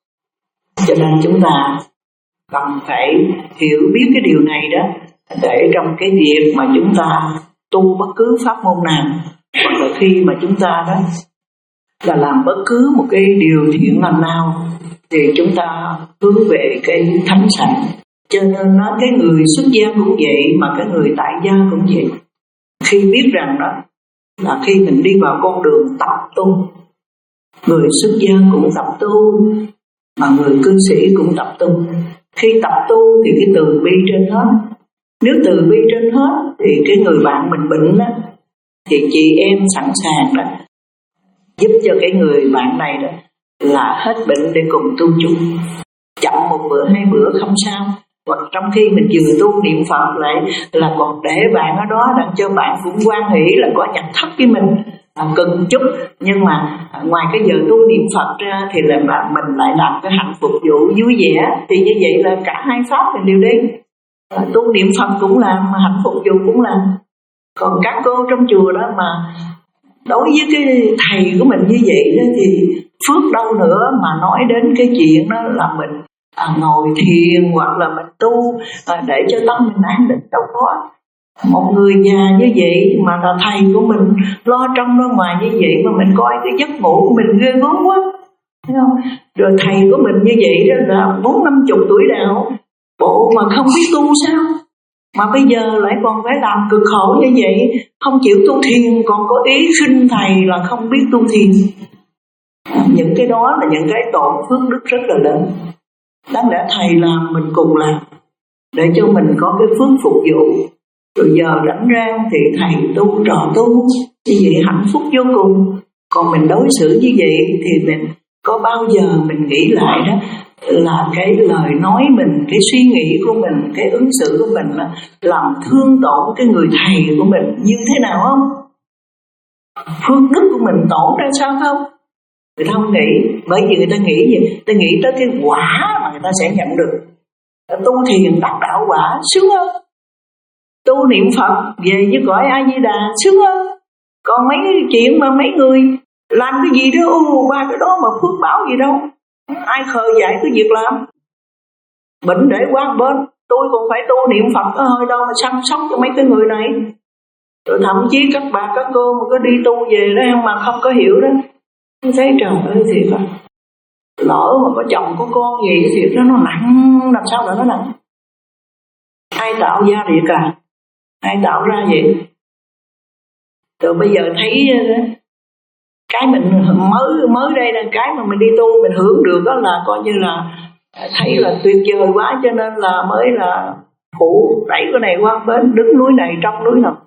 Cho nên chúng ta cần phải hiểu biết cái điều này đó, để trong cái việc mà chúng ta tu bất cứ pháp môn nào, hoặc là khi mà chúng ta đó là làm bất cứ một cái điều thiện lành nào, thì chúng ta hướng về cái thánh sản. Cho nên nói cái người xuất gia cũng vậy, mà cái người tại gia cũng vậy. Khi biết rằng đó là khi mình đi vào con đường tập tu, người xuất gia cũng tập tu, mà người cư sĩ cũng tập tu. Khi tập tu thì cái từ bi trên hết. Nếu từ bi trên hết thì cái người bạn mình bệnh đó, thì chị em sẵn sàng đó giúp cho cái người bạn này đó là hết bệnh để cùng tu chung. Chậm một bữa hai bữa không sao. Hoặc trong khi mình vừa tu niệm Phật lại là còn để bạn ở đó làm cho bạn cũng quan hỷ là có nhận thức với mình à, cần chút. Nhưng mà à, ngoài cái giờ tu niệm Phật ra thì là bạn mình lại làm cái hạnh phục vụ vui vẻ. Thì như vậy là cả hai pháp mình đều đi. à, Tu niệm Phật cũng làm, mà hạnh phục vụ cũng làm. Còn các cô trong chùa đó mà đối với cái thầy của mình như vậy đó, thì phước đâu nữa mà nói đến cái chuyện đó là mình À, ngồi thiền hoặc là mình tu à, để cho tâm mình an định. Đâu có. Một người già như vậy mà là thầy của mình lo trong lo ngoài như vậy, mà mình coi cái giấc ngủ của mình ghê gớm quá, thấy không? Rồi thầy của mình như vậy đó là bốn năm chục tuổi đạo, bộ mà không biết tu sao, mà bây giờ lại còn phải làm cực khổ như vậy, không chịu tu thiền, còn có ý khinh thầy là không biết tu thiền. à, Những cái đó là những cái tổn phước đức rất là lớn. Đáng lẽ thầy làm mình cùng làm để cho mình có cái phước phục vụ. Rồi giờ rảnh rang thì thầy tu trò tu, như vậy hạnh phúc vô cùng. Còn mình đối xử như vậy thì mình có bao giờ mình nghĩ lại đó là cái lời nói mình, cái suy nghĩ của mình, cái ứng xử của mình là làm thương tổn cái người thầy của mình như thế nào không? Phước đức của mình tổn ra sao không? Người ta không nghĩ, bởi vì người ta nghĩ gì? Người ta nghĩ tới cái quả mà người ta sẽ nhận được. Tu thiền đắc đạo quả sướng hơn. Tu niệm Phật về với cõi A Di Đà sướng hơn. Còn mấy cái chuyện mà mấy người làm cái gì đó, ô ba cái đó mà phước báo gì đâu. Ai khờ dạy cái việc làm. bệnh để qua bên, tôi còn phải tu niệm Phật có hơi đâu mà chăm sóc cho mấy cái người này. Rồi thậm chí các bà các cô mà có đi tu về đó mà không có hiểu đó, tôi thấy trời ơi thiệt à, lỡ mà có chồng có con gì thiệt đó nó nặng, làm sao để nó nặng. Ai tạo ra vậy cả, ai tạo ra vậy. Rồi bây giờ thấy cái mình mới mới đây là cái mà mình đi tu mình hưởng được đó là coi như là thấy là tuyệt vời quá, cho nên là mới là phụ đẩy cái này qua bên, đứng núi này trong núi nọ.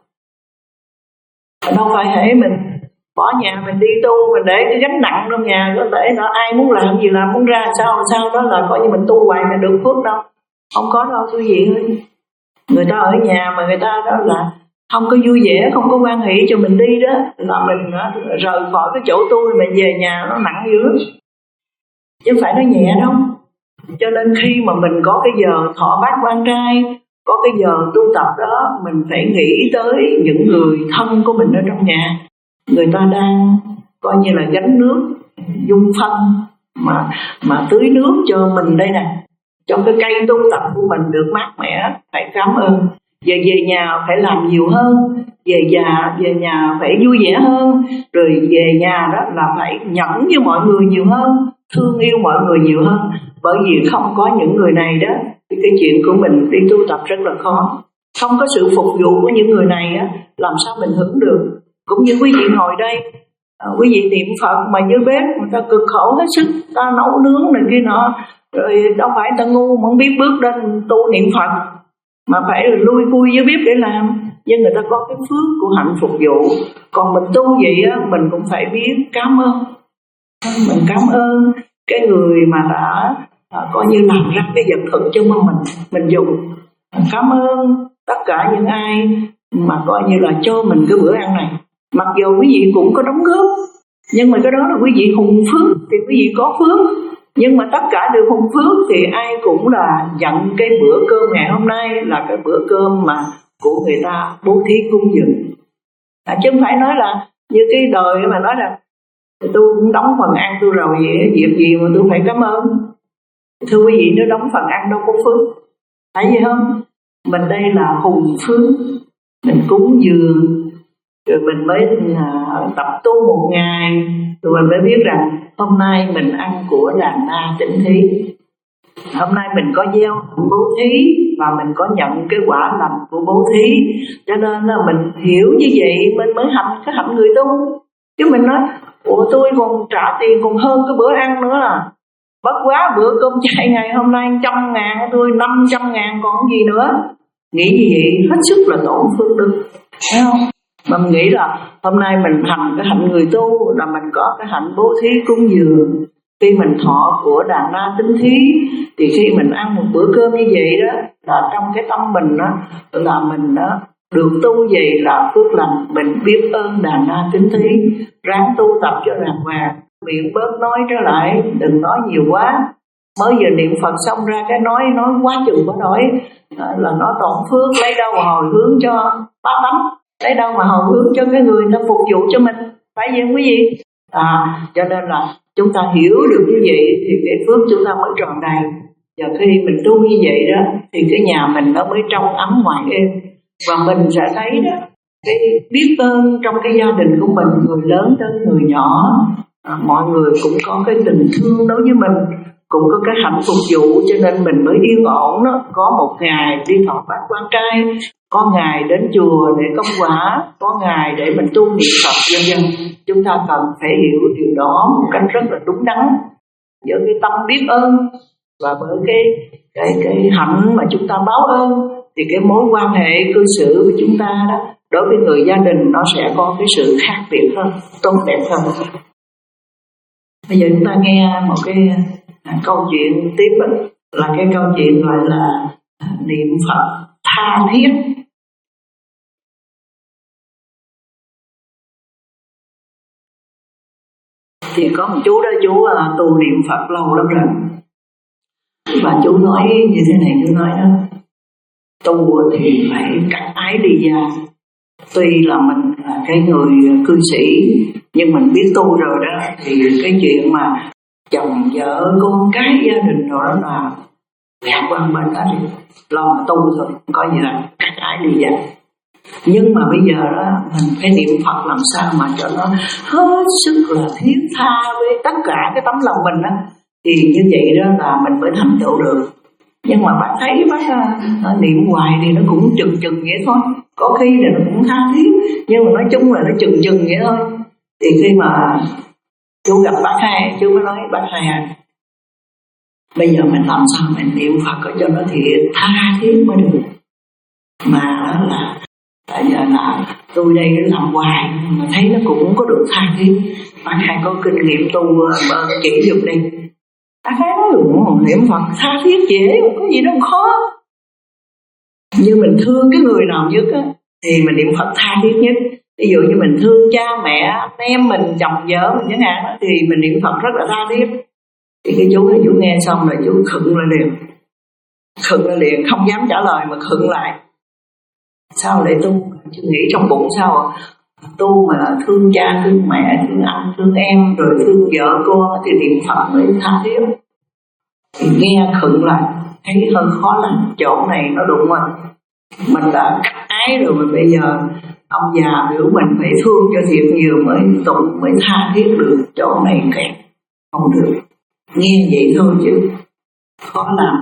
Đâu phải hễ mình bỏ nhà mình đi tu mình để cái gánh nặng trong nhà, có thể là ai muốn làm gì làm, muốn ra sao làm sao, đó là coi như mình tu hoài mình được phước đâu. Không có đâu quý vị ơi. Người ta ở nhà mà người ta đó là không có vui vẻ, không có quan hệ cho mình đi đó, là mình rời khỏi cái chỗ tu mình về nhà nó nặng dữ lắm, chứ không phải nó nhẹ đâu. Cho nên khi mà mình có cái giờ thọ bát quan trai, có cái giờ tu tập đó, mình phải nghĩ tới những người thân của mình ở trong nhà. Người ta đang coi như là gánh nước, dung phân mà mà tưới nước cho mình đây nè, cho cái cây tu tập của mình được mát mẻ, phải cảm ơn. Về về nhà phải làm nhiều hơn, về nhà về nhà phải vui vẻ hơn, rồi về nhà đó là phải nhẫn với mọi người nhiều hơn, thương yêu mọi người nhiều hơn. Bởi vì không có những người này đó thì cái chuyện của mình đi tu tập rất là khó. Không có sự phục vụ của những người này á, làm sao mình hưởng được. Cũng như quý vị ngồi đây, à, quý vị niệm Phật mà dưới bếp người ta cực khổ hết sức, ta nấu nướng này kia nọ, rồi đâu phải ta ngu mà không biết bước lên tu niệm Phật, mà phải lui cui dưới bếp để làm. Nhưng người ta có cái phước của hạnh phục vụ. Còn mình tu vậy á, mình cũng phải biết cảm ơn. Mình cảm ơn cái người mà đã à, coi như làm ra cái vật thực cho mình mình dùng. Cảm ơn tất cả những ai mà coi như là cho mình cái bữa ăn này. Mặc dù quý vị cũng có đóng góp, nhưng mà cái đó là quý vị hùng phước thì quý vị có phước. Nhưng mà tất cả đều hùng phước thì ai cũng là nhận cái bữa cơm ngày hôm nay là cái bữa cơm mà của người ta bố thí cúng dường. À, chứ không phải nói là như cái đời mà nói là tôi cũng đóng phần ăn tôi rồi vậy, việc gì mà tôi phải cảm ơn. Thưa quý vị, nếu đóng phần ăn đâu có phước. Phải vậy không? Mình đây là hùng phước, mình cúng dường, rồi mình mới uh, tập tu một ngày, rồi mình mới biết rằng hôm nay mình ăn của đàn na tịnh thí, hôm nay mình có gieo bố thí và mình có nhận cái quả lành của bố thí. Cho nên là mình hiểu như vậy mình mới hành cái hạnh người tu. Chứ mình nói ủa tôi còn trả tiền còn hơn cái bữa ăn nữa là bất quá bữa cơm chay ngày hôm nay trăm ngàn, tôi năm trăm ngàn còn gì nữa. Nghĩ như vậy hết sức là tổn phước đức, thấy không? Mà mình nghĩ là hôm nay mình hành cái hạnh người tu là mình có cái hạnh bố thí cúng dường. Khi mình thọ của đàn na tín thí thì khi mình ăn một bữa cơm như vậy đó là trong cái tâm mình đó là mình đó được tu vậy là phước lành. Mình biết ơn đàn na tín thí, ráng tu tập cho đàng hoàng, miệng bớt nói trở lại, đừng nói nhiều quá. Mới giờ niệm Phật xong ra cái nói nói quá chừng quá nói là nó tổn phước. Lấy đâu mà hồi hướng cho bá tánh, lấy đâu mà hồi hướng cho cái người ta phục vụ cho mình, phải vậy không quý vị? À, cho nên là chúng ta hiểu được như vậy thì cái phước chúng ta mới tròn đầy. Và khi mình tu như vậy đó thì cái nhà mình nó mới trong ấm ngoài êm. Và mình sẽ thấy đó cái biết ơn trong cái gia đình của mình, người lớn tới người nhỏ, à, mọi người cũng có cái tình thương đối với mình, cũng có cái hạnh phục vụ, cho nên mình mới yên ổn đó. Có một ngày đi thọ bát quan trai, có ngày đến chùa để công quả, có ngày để mình tu niệm Phật vân vân. Chúng ta cần phải hiểu điều đó một cách rất là đúng đắn, với cái tâm biết ơn và bởi cái cái cái hạnh mà chúng ta báo ơn thì cái mối quan hệ cư xử của chúng ta đó đối với người gia đình nó sẽ có cái sự khác biệt hơn, tốt đẹp hơn. Bây giờ chúng ta nghe một cái à, câu chuyện tiếp đó, là cái câu chuyện gọi là à, niệm Phật tha thiết. Thì có một chú đó, chú à, tu niệm Phật lâu lắm rồi, và chú nói như thế này, chú nói đó, tu thì phải cắt ái đi ra. Tuy là mình là cái người cư sĩ, nhưng mình biết tu rồi đó, thì cái chuyện mà chồng vợ con cái gia đình rồi đó là gạt qua bên đó đi, lo mà tu thôi, không có gì là cắt ái đi vậy. Nhưng mà bây giờ đó mình phải niệm Phật làm sao mà cho nó hết sức là thiết tha với tất cả cái tấm lòng mình đó, thì như vậy đó là mình mới thành tựu được. Nhưng mà bác thấy bác uh, niệm hoài thì nó cũng chừng chừng vậy thôi, có khi là nó cũng tha thiết, nhưng mà nói chung là nó chừng chừng vậy thôi. Thì khi mà chú gặp bác Hai, chú mới nói bác Hai à, bây giờ mình làm sao mình niệm Phật cho nó thiệt tha thiết mới được. Mà là tại giờ là tôi đây làm hoài mà thấy nó cũng có được tha thiết. Bác Hai có kinh nghiệm tu uh, chỉ giùm đi. Bác Hai nói luôn, niệm Phật tha thiết dễ, không có gì đâu khó. Như mình thương cái người nào nhất á, thì mình niệm Phật tha thiết nhất. Ví dụ như mình thương cha mẹ, anh em mình, chồng vợ mình chẳng hạn, thì mình niệm Phật rất là tha thiết. Thì cái chú này chú nghe xong rồi chú khựng lại liền, khựng lại liền, không dám trả lời mà khựng lại. Sao lại tu? Chú nghĩ trong bụng sao tu mà thương cha, thương mẹ, thương anh, thương em, rồi thương vợ con thì niệm Phật mới tha thiết. Thì nghe khựng lại, thấy hơi khó làm, chỗ này nó đụng mình. Mình đã cắt ái rồi mà bây giờ ông già biểu mình phải thương cho thiệt nhiều mới tụng, mới tha thiết được, chỗ này kẹt, không được. Nghe vậy thôi chứ khó làm.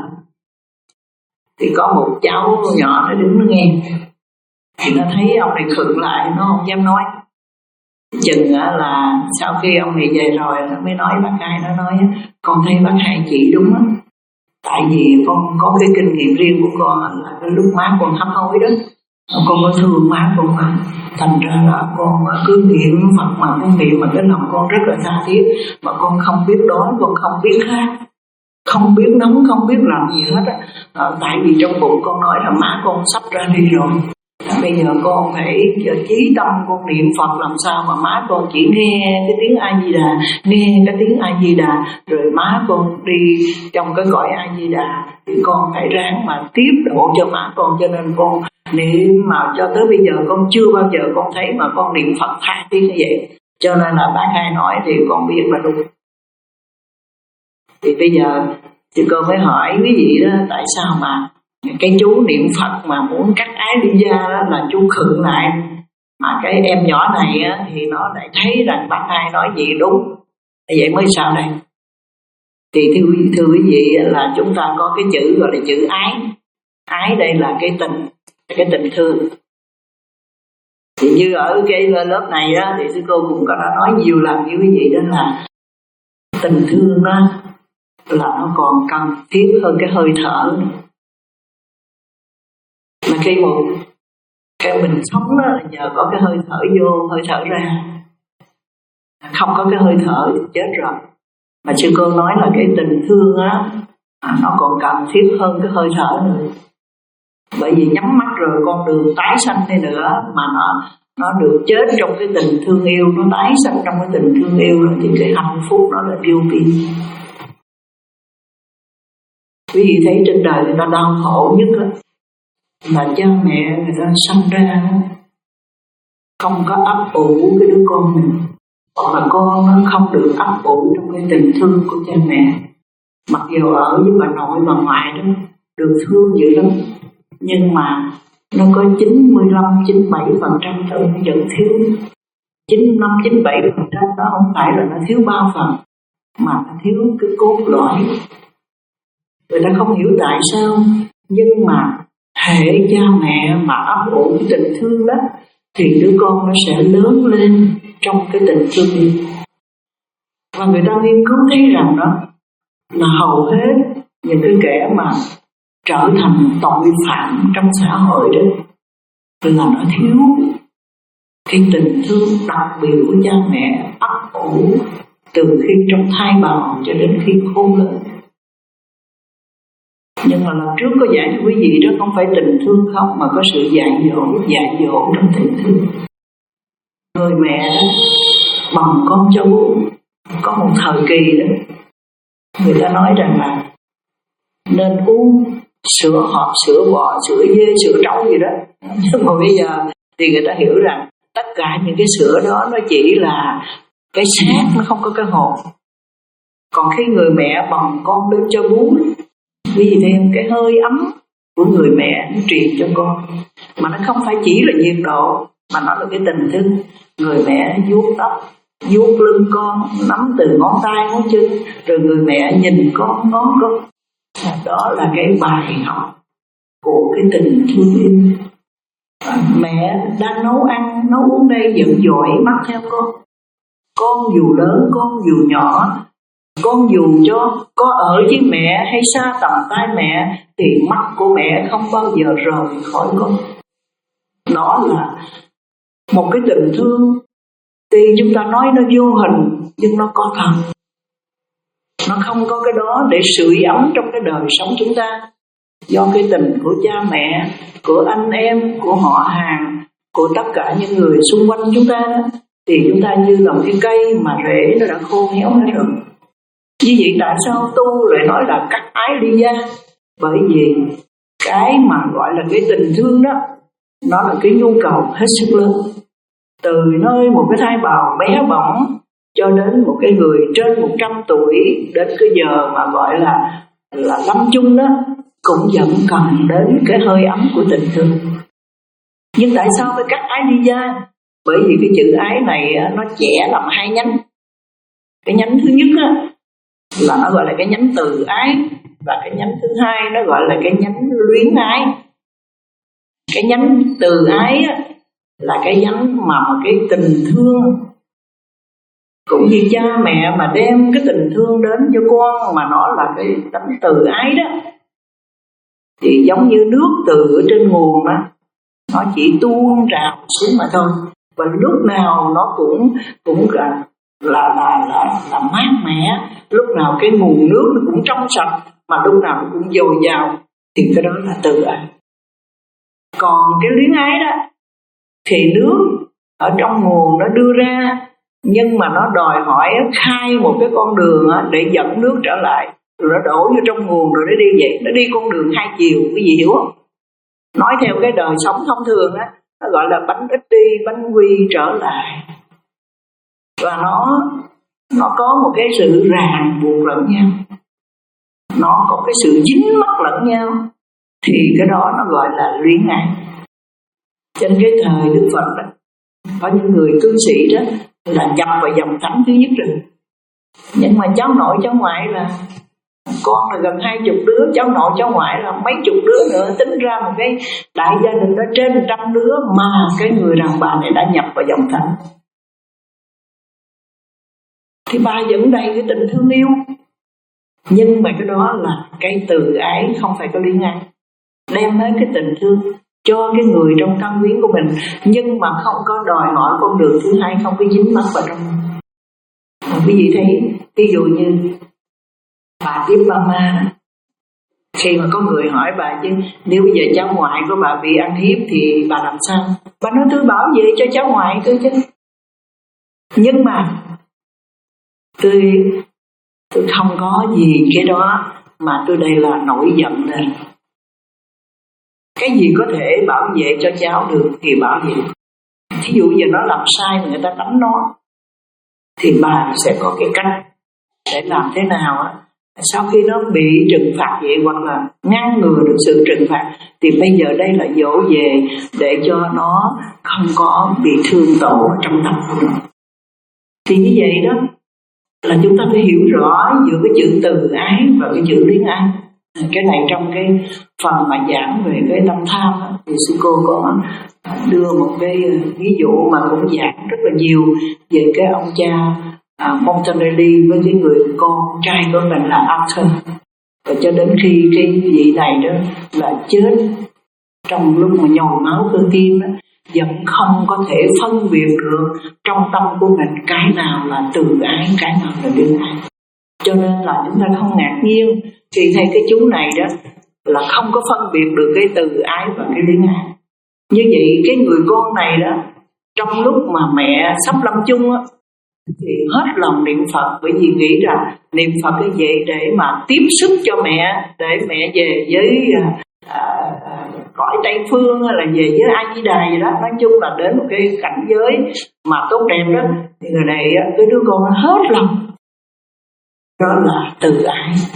Thì có một cháu nhỏ nó đứng nó nghe, thì nó thấy ông này khựng lại, nó không dám nói. Chừng là sau khi ông này về rồi nó mới nói bác Hai, nó nói con thấy bác Hai chỉ đúng á. Tại vì con có cái kinh nghiệm riêng của con là cái lúc má con hấp hối đó, con có thương má con mà, thành ra là con cứ niệm Phật mà con niệm mà cái lòng con rất là tha thiết, mà con không biết đói, con không biết khát, không biết nóng, không biết làm gì hết á. À, tại vì trong bụng con nói là má con sắp ra đi rồi. À, bây giờ con phải chí tâm con niệm Phật làm sao mà má con chỉ nghe cái tiếng A Di Đà, nghe cái tiếng A Di Đà, rồi má con đi trong cái cõi A Di Đà, thì con phải ráng mà tiếp độ cho má con. Cho nên con niệm mà cho tới bây giờ con chưa bao giờ con thấy mà con niệm Phật tha thiết như vậy. Cho nên là bác Hai nói thì con biết là đúng. Thì bây giờ thì con mới hỏi quý vị đó, tại sao mà cái chú niệm Phật mà muốn cắt ái đi ra đó là chú khựng lại, mà cái em nhỏ này á, thì nó lại thấy rằng bác Hai nói gì đúng. Vậy mới sao đây? Thì thưa, thưa quý vị là chúng ta có cái chữ gọi là chữ ái. Ái đây là cái tình, cái tình thương. Thì như ở cái lớp này á, thì sư cô cũng có đã nói nhiều lần với quý vị đó là tình thương đó là nó còn cần thiết hơn cái hơi thở. Mà khi một cái mình sống đó là nhờ có cái hơi thở vô, hơi thở ra. Không có cái hơi thở thì chết rồi. Mà sư cô nói là cái tình thương á, à, nó còn cần thiết hơn cái hơi thở nữa. Bởi vì nhắm mắt rồi con đường tái sanh đi nữa mà nó nó được chết trong cái tình thương yêu, nó tái sanh trong cái tình thương yêu rồi thì cái hạnh phúc nó là vô biên. Quý vị thấy trên đời người ta đau khổ nhất đó, là cha mẹ người ta sanh ra không có ấp ủ cái đứa con mình, hoặc là con nó không được ấp ủ trong cái tình thương của cha mẹ. Mặc dù ở với bà nội bà ngoại đó được thương dữ lắm, nhưng mà nó có chín mươi lăm đến chín mươi bảy phần trăm thôi nó vẫn thiếu. chín mươi lăm đến chín mươi bảy phần trăm đó không phải là nó thiếu ba phần, mà nó thiếu cái cốt lõi. Người ta không hiểu tại sao, nhưng mà hệ cha mẹ mà ấp ủ tình thương đó thì đứa con nó sẽ lớn lên trong cái tình thương yêu. Và người ta nghiên cứu thấy rằng đó là hầu hết những cái kẻ mà trở thành tội phạm trong xã hội đó là nó thiếu cái tình thương đặc biệt của cha mẹ ấp ủ từ khi trong thai bào cho đến khi khôn lớn. Nhưng mà lần trước có dạy cho quý vị đó không phải tình thương không, mà có sự dạy dỗ, dạy dỗ trong tình thương. Người mẹ đó bằng con cho bú, có một thời kỳ đó người ta nói rằng là nên uống sữa hộp, sữa bò, sữa dê, sữa trâu gì đó. Nhưng mà bây giờ thì người ta hiểu rằng tất cả những cái sữa đó nó chỉ là cái xác, nó không có cái hồn. Còn khi người mẹ bằng con lên cho bú Quý vị thêm cái hơi ấm của người mẹ nó truyền cho con, mà nó không phải chỉ là nhiệt độ, mà nó là cái tình thương. Người mẹ vuốt tóc, vuốt lưng con, nắm từ ngón tay ngón chân, rồi người mẹ nhìn con ngón con. Đó là cái bài học của cái tình thương yêu. Mẹ đang nấu ăn, nấu uống đây vẫn dõi mắt theo con. Con dù lớn, con dù nhỏ, con dù cho có ở với mẹ hay xa tầm tay mẹ, thì mắt của mẹ không bao giờ rời khỏi con. Đó là một cái tình thương. Tuy chúng ta nói nó vô hình, nhưng nó có thật. Nó không có cái đó để sưởi ấm trong cái đời sống chúng ta. Do cái tình của cha mẹ, của anh em, của họ hàng, của tất cả những người xung quanh chúng ta, thì chúng ta như là một cái cây mà rễ nó đã khô héo hết rồi. Như vậy tại sao tu lại nói là cắt ái ly gia? Bởi vì cái mà gọi là cái tình thương đó, nó là cái nhu cầu hết sức lớn. Từ nơi một cái thai bào bé bỏng cho đến một cái người trên một trăm tuổi, đến cái giờ mà gọi là là lâm chung đó, cũng vẫn cần đến cái hơi ấm của tình thương. Nhưng tại sao phải cắt ái ly gia? Bởi vì cái chữ ái này nó chẻ làm hai nhánh. Cái nhánh thứ nhất á, là nó gọi là cái nhánh từ ái, và cái nhánh thứ hai nó gọi là cái nhánh luyến ái. Cái nhánh từ ái á, là cái nhánh mà cái tình thương, cũng như cha mẹ mà đem cái tình thương đến cho con, mà nó là cái tấm từ ái đó, thì giống như nước từ ở trên nguồn đó, nó chỉ tuôn trào xuống mà thôi, và lúc nào nó cũng cũng là là là là, là mát mẻ, lúc nào cái nguồn nước nó cũng trong sạch, mà lúc nào nó cũng dồi dào, thì cái đó là từ ái. Còn cái luyến ái đó thì nước ở trong nguồn nó đưa ra, nhưng mà nó đòi hỏi khai một cái con đường để dẫn nước trở lại, rồi nó đổ vô trong nguồn rồi nó đi vậy, nó đi con đường hai chiều, quý vị hiểu không? Nói theo cái đời sống thông thường á, nó gọi là bánh ít đi, bánh quy trở lại. Và nó nó có một cái sự ràng buộc lẫn nhau, nó có cái sự dính mắc lẫn nhau, thì cái đó nó gọi là luyến ái. Trên cái thời Đức Phật đó, có những người cư sĩ đó là nhập vào dòng thánh thứ nhất rồi, nhưng mà cháu nội cháu ngoại là con là gần hai chục đứa, cháu nội cháu ngoại là mấy chục đứa nữa, tính ra một cái đại gia đình đó trên trăm đứa, mà cái người đàn bà này đã nhập vào dòng thánh. Thì bà vẫn đầy cái tình thương yêu, nhưng mà cái đó là cái từ ái, không phải cái luyến ái. Đem hết cái tình thương cho cái người trong căn quyến của mình, nhưng mà không có đòi hỏi con đường thứ hai, không có dính mắc vào trong. Quý vị thấy, ví dụ như bà Tiếp Ba Ma, khi mà có người hỏi bà chứ nếu bây giờ cháu ngoại của bà bị ăn hiếp thì bà làm sao? Bà nói tôi bảo vệ cho cháu ngoại tôi chứ. Nhưng mà tôi tôi không có gì cái đó, mà tôi đây là nổi giận lên. Cái gì có thể bảo vệ cho cháu được thì bảo vệ. Thí dụ giờ nó làm sai mà người ta đánh nó, thì bà sẽ có cái cách để làm thế nào á, sau khi nó bị trừng phạt vậy, hoặc là ngăn ngừa được sự trừng phạt, thì bây giờ đây là dỗ về để cho nó không có bị thương tổn trong tâm của nó. Thì như vậy đó là chúng ta phải hiểu rõ giữa cái chữ từ ái và cái chữ luyến ái. Cái này trong cái phần mà giảng về cái tâm tham đó, thì sư cô có đưa một cái ví dụ mà cũng giảng rất là nhiều về cái ông cha à, Montanelli với cái người con trai của mình là Arthur. Và cho đến khi cái vị này đó là chết trong lúc mà nhồi máu cơ tim đó, vẫn không có thể phân biệt được trong tâm của mình cái nào là từ ái, cái nào là luyến ái. Cho nên là chúng ta không ngạc nhiên thì thấy cái chú này đó là không có phân biệt được cái từ ái và cái luyến ái. Như vậy cái người con này đó, trong lúc mà mẹ sắp lâm chung á, thì hết lòng niệm Phật, bởi vì nghĩ rằng niệm Phật cái vậy để mà tiếp sức cho mẹ, để mẹ về với à, à, cõi Tây Phương, hay là về với A Di Đà gì đó, nói chung là đến một cái cảnh giới mà tốt đẹp đó. Thì người này, cái đứa con nó hết lòng. Đó là từ ái.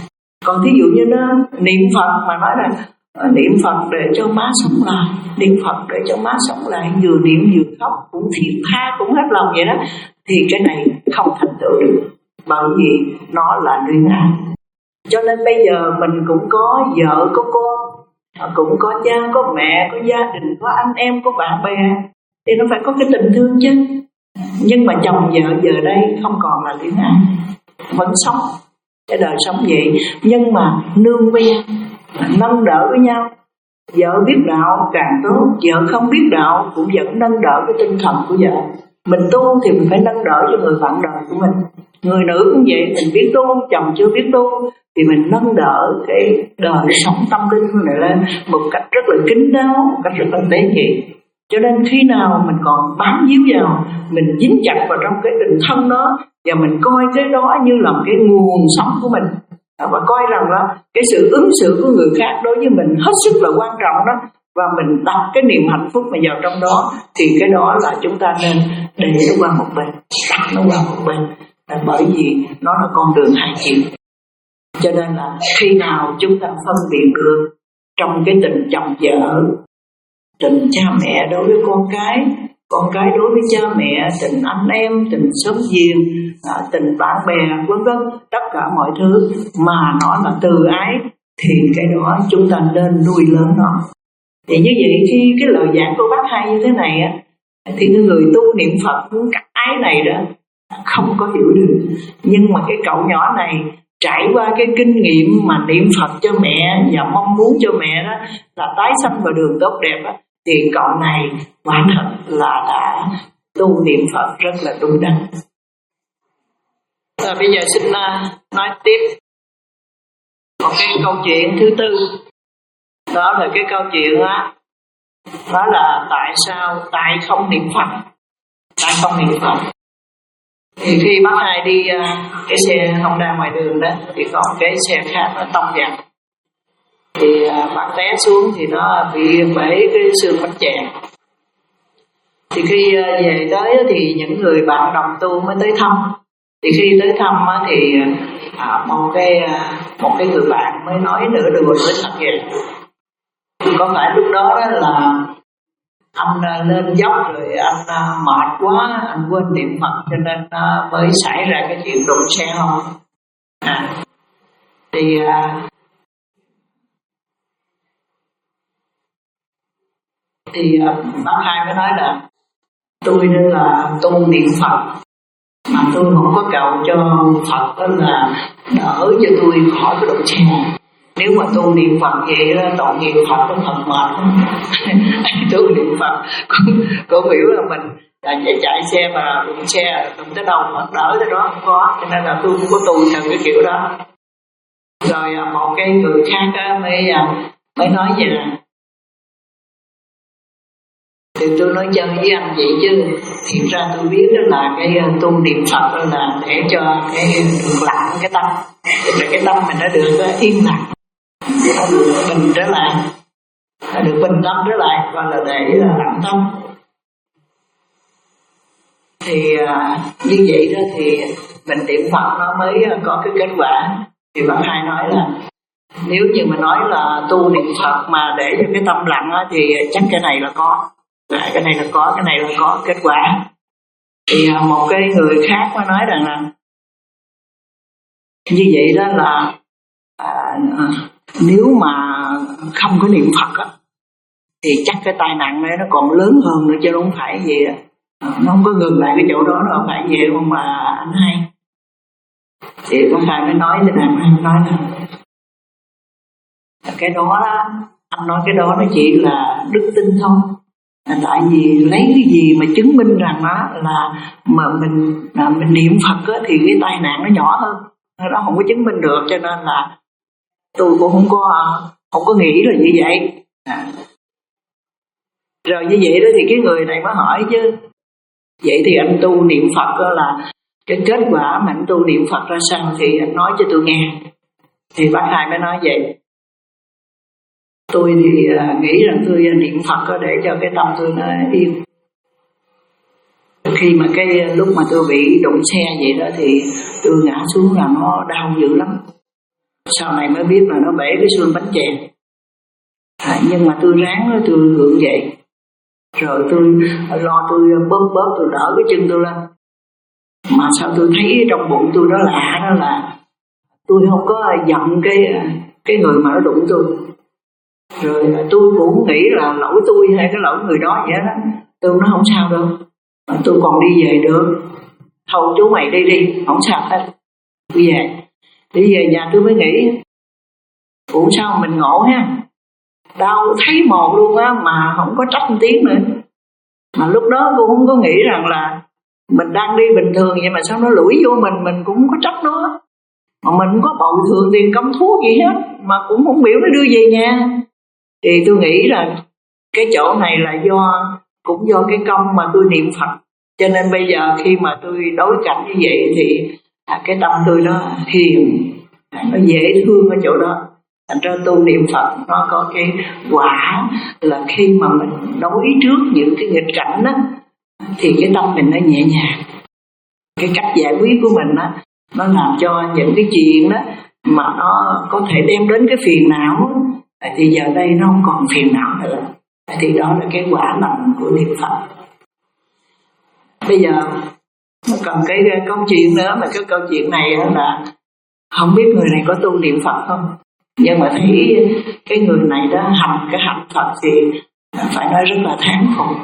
Còn thí dụ như nó niệm Phật mà nói là niệm Phật để cho má sống lại, niệm Phật để cho má sống lại, vừa niệm vừa khóc, cũng thiết tha, cũng hết lòng vậy đó, thì cái này không thành tựu được, bởi vì nó là luyện ái. Cho nên bây giờ mình cũng có vợ, có con, cũng có cha, có mẹ, có gia đình, có anh em, có bạn bè, thì nó phải có cái tình thương chứ. Nhưng mà chồng vợ giờ đây không còn là luyện ái, vẫn sống cái đời sống vậy, nhưng mà nương ve, nâng đỡ với nhau. Vợ biết đạo càng tốt, vợ không biết đạo cũng vẫn nâng đỡ cái tinh thần của vợ. Mình tu thì mình phải nâng đỡ cho người bạn đời của mình. Người nữ cũng vậy, mình biết tu, chồng chưa biết tu thì mình nâng đỡ cái đời sống tâm linh của này lên một cách rất là kín đáo, một cách rất là tế nhị. Cho nên khi nào mình còn bám víu vào, mình dính chặt vào trong cái tình thân đó, và mình coi cái đó như là cái nguồn sống của mình, và coi rằng là cái sự ứng xử của người khác đối với mình hết sức là quan trọng đó, và mình đặt cái niềm hạnh phúc mà vào trong đó, thì cái đó là chúng ta nên để nó qua một bên, đặt nó qua một bên, là bởi vì nó là con đường hai chiều. Cho nên là khi nào chúng ta phân biệt được trong cái tình chồng vợ, tình cha mẹ đối với con cái, con cái đối với cha mẹ, tình anh em, tình xóm giềng, à, tình bạn bè, vân vân, tất cả mọi thứ mà nó là từ ái, thì cái đó chúng ta nên nuôi lớn nó. Thì như vậy khi cái lời giảng của bác Hai như thế này á, thì người tu niệm Phật muốn cắt ái này đó không có hiểu được. Nhưng mà cái cậu nhỏ này trải qua cái kinh nghiệm mà niệm Phật cho mẹ và mong muốn cho mẹ đó là tái sanh vào đường tốt đẹp á, thì cậu này quả thật là đã tu niệm Phật rất là đúng đắn. Rồi bây giờ xin nói tiếp một cái câu chuyện thứ tư. Đó là cái câu chuyện á, đó là tại sao tại không niệm Phật, tại không niệm Phật. Thì khi bác Hai đi cái xe Honda ngoài đường đó, thì có một cái xe khác nó tông vào, thì bạn té xuống thì nó bị bể cái xương bánh chè. Thì khi về tới thì những người bạn đồng tu mới tới thăm. Thì khi tới thăm thì một cái một cái người bạn mới nói nửa đùa nửa thật vậy: có phải lúc đó đó là anh lên dốc rồi anh mệt quá, anh quên niệm Phật cho nên mới xảy ra cái chuyện đụng xe không? À, thì thì bác Hai mới nói là tôi nên là tu niệm Phật mà tôi không có cầu cho Phật đó là đỡ cho tôi khỏi cái đụng xe. Nếu mà tu niệm Phật vậy đó, tội nghiệp Phật nó thật mệt lắm. Tu niệm Phật cũng, cũng hiểu là mình là chạy, chạy xe mà đụng xe đụng tới đâu mà đỡ tới đó không có, cho nên là tôi không có tu theo cái kiểu đó. Rồi một cái người khác đó mới mới nói vậy nè: thì tôi nói chân với anh vậy chứ thiệt ra tôi biết đó là cái tu niệm Phật đó là để cho cái được lặng cái tâm, để cái tâm mình nó được yên lặng, nó được bình trở lại, nó được bình tâm trở lại, và là để lặng tâm. Thì như vậy đó thì mình niệm Phật nó mới có cái kết quả. Thì bác Hai nói là nếu như mà nói là tu niệm Phật mà để cho cái tâm lặng á, thì chắc cái này là có, cái này là có, cái này là có kết quả. Thì một cái người khác mới nói rằng là như vậy đó là à, à, nếu mà không có niệm Phật á, thì chắc cái tai nạn này nó còn lớn hơn nữa chứ không phải gì đó. Nó không có ngừng lại cái chỗ đó, nó không phải vậy không mà anh Hai. Thì bác Hai mới nói thế nào, anh nói là cái đó, đó anh nói cái đó nó chỉ là đức tin thôi. Tại vì lấy cái gì mà chứng minh rằng đó là mà mình là mình niệm Phật á, thì cái tai nạn nó nhỏ hơn, nó không có chứng minh được, cho nên là tôi cũng không có không có nghĩ là như vậy. À. Rồi như vậy đó thì cái người này mới hỏi chứ vậy thì anh tu niệm Phật đó là cái kết quả mà anh tu niệm Phật ra sao thì anh nói cho tôi nghe. Thì bác Hai mới nói vậy: tôi thì uh, nghĩ rằng tôi niệm Phật đó để cho cái tâm tôi nó yên. Khi mà cái lúc mà tôi bị đụng xe vậy đó thì tôi ngã xuống là nó đau dữ lắm. sau này mới biết là nó bể cái xương bánh chè. À, nhưng mà tôi ráng tôi gượng dậy, rồi tôi lo tôi bóp bóp tôi đỡ cái chân tôi lên. Mà sao tôi thấy trong bụng tôi đó lạ, đó là tôi không có giận cái cái người mà nó đụng tôi. Rồi tôi cũng nghĩ là lỗi tôi hay cái lỗi người đó vậy đó. Tôi nói không sao đâu, tôi còn đi về được. Thôi chú mày đi đi, không sao hết. Đi về, đi về nhà tôi mới nghĩ, ủa sao mình ngộ ha, đau thấy một luôn á mà không có trách một tiếng nữa. Mà lúc đó tôi không có nghĩ rằng là mình đang đi bình thường vậy mà sao nó lủi vô mình, mình cũng không có trách nó. Mà mình không có bồi thường tiền công thuốc gì hết, mà cũng không biểu nó đưa về nhà. Thì tôi nghĩ là cái chỗ này là do, cũng do cái công mà tôi niệm Phật. Cho nên bây giờ khi mà tôi đối cảnh như vậy thì à, cái tâm tôi nó hiền, nó dễ thương ở chỗ đó. Thành ra tu niệm Phật nó có cái quả là khi mà mình đối trước những cái nghịch cảnh đó thì cái tâm mình nó nhẹ nhàng. Cái cách giải quyết của mình đó, nó làm cho những cái chuyện đó mà nó có thể đem đến cái phiền não thì giờ đây nó không còn phiền não nữa. Thì đó là cái quả lành của niệm Phật. Bây giờ nó còn cái, cái câu chuyện nữa, mà cái câu chuyện này là không biết người này có tu niệm Phật không, nhưng mà thấy cái người này đó hành cái hạnh Phật thì phải nói rất là thán phục.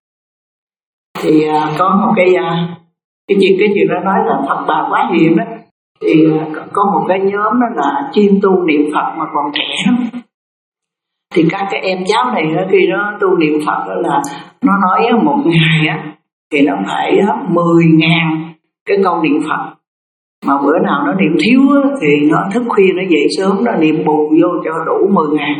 Thì có một cái cái chuyện cái chuyện đó nói là Phật Bà Quá Hiền đó, thì có một cái nhóm đó là chuyên tu niệm Phật mà còn trẻ lắm. Thì các cái em cháu này đó, khi nó tu niệm Phật đó là nó nói một ngày á thì nó phải mười ngàn cái câu niệm Phật. Mà bữa nào nó niệm thiếu á, thì nó thức khuya nó dậy sớm nó niệm bù vô cho đủ mười ngàn.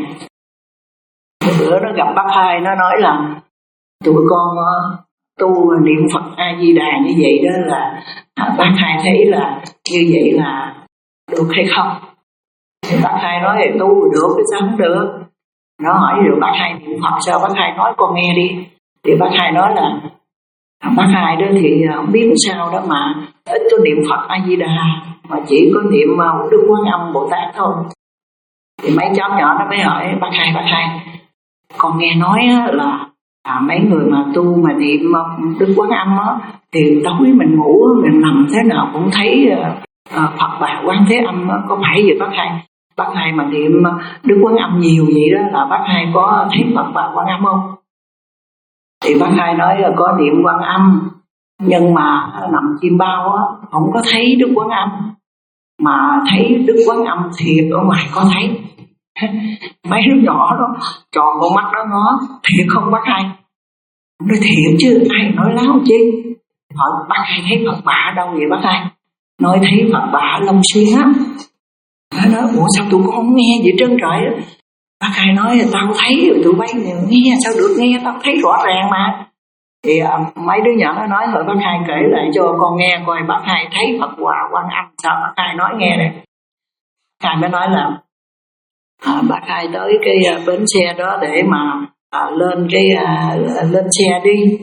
Bữa nó gặp bác Hai, nó nói là tụi con tu niệm Phật A Di Đà như vậy đó là bác Hai thấy là như vậy là được hay không? Thì bác Hai nói là tu được chứ sao không được. Nó hỏi rồi bác Hai niệm Phật sao? Bác Hai nói con nghe đi. Thì bác Hai nói là bác Hai đó thì không biết làm sao đó mà ít có niệm Phật A Di Đà, mà chỉ có niệm Đức Quán Âm Bồ Tát thôi. Thì mấy cháu nhỏ nó mới hỏi bác Hai, bác Hai con nghe nói là à, mấy người mà tu mà niệm Đức Quán Âm á, thì tối mình ngủ mình nằm thế nào cũng thấy à, Phật Bà Quan Thế Âm á, có phải vậy bác Hai? Bác Hai mà niệm Đức Quán Âm nhiều vậy đó là bác Hai có thấy Phật Bà Quan Âm không? Thì bác Hai nói là có niệm Quan Âm, nhưng mà nằm chim bao á không có thấy Đức Quán Âm, mà thấy Đức Quán Âm thiệt ở ngoài có thấy. Mấy đứa nhỏ đó tròn con mắt đó ngó, thiệt không bác Hai? Nói thiệt chứ ai nói láo chi. Hỏi bác Hai thấy Phật Bà ở đâu vậy bác Hai? Nói thấy Phật Bà ở Long Xuyên á. Nó nói ủa sao tụi con không nghe vậy trơn trời á? Bác Hai nói tao thấy rồi tụi bay nghe sao được nghe, tao thấy rõ ràng mà. Thì à, mấy đứa nhỏ nó nói thôi bác Hai kể lại cho con nghe coi bác Hai thấy Phật Bà Quan Âm sao. Bác Hai nói nghe này. Bác Hai mới nói là à, bác Hai tới cái à, bến xe đó để mà à, lên cái à, lên xe đi.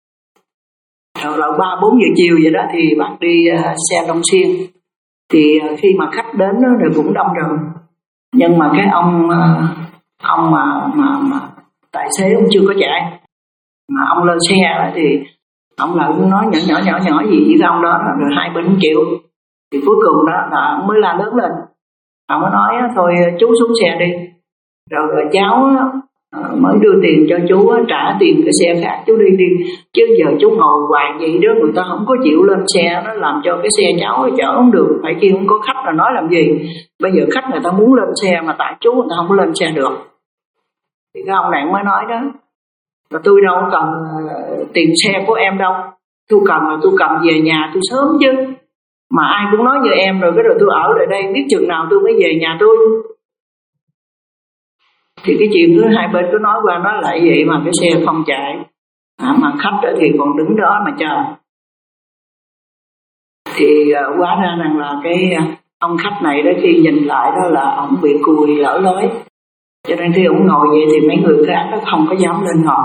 Rồi là ba bốn giờ chiều vậy đó thì bác đi à, xe Long Xuyên. Thì à, khi mà khách đến đó thì cũng đông rồi. Nhưng mà cái ông ông mà mà, mà tài xế ông chưa có chạy, mà ông lên xe đó thì ông lại nói nhỏ nhỏ nhỏ nhỏ gì với cái ông đó, rồi hai bên không chịu. Thì cuối cùng đó là ông mới la lớn lên. Ông mới nói thôi chú xuống xe đi, rồi, rồi cháu mới đưa tiền cho chú, trả tiền cái xe khác chú đi đi, chứ giờ chú ngồi hoài vậy đó người ta không có chịu lên xe, nó làm cho cái xe cháu chở không được, phải kêu không có khách là nói làm gì. Bây giờ khách người ta muốn lên xe mà tại chú người ta không có lên xe được. Thì cái ông này mới nói đó là tôi đâu cần tiền xe của em đâu, tôi cần là tôi cầm về nhà tôi sớm chứ, mà ai cũng nói như em rồi, cái rồi tôi ở lại đây biết chừng nào tôi mới về nhà tôi. Thì cái chuyện thứ hai bên cứ nói qua nói lại vậy mà cái xe không chạy, à, mà khách đó thì còn đứng đó mà chờ. Thì uh, hóa ra rằng là cái uh, ông khách này đó khi nhìn lại đó là ông bị cùi lỡ lối, cho nên khi ông ngồi vậy thì mấy người khác đó không có dám lên ngồi.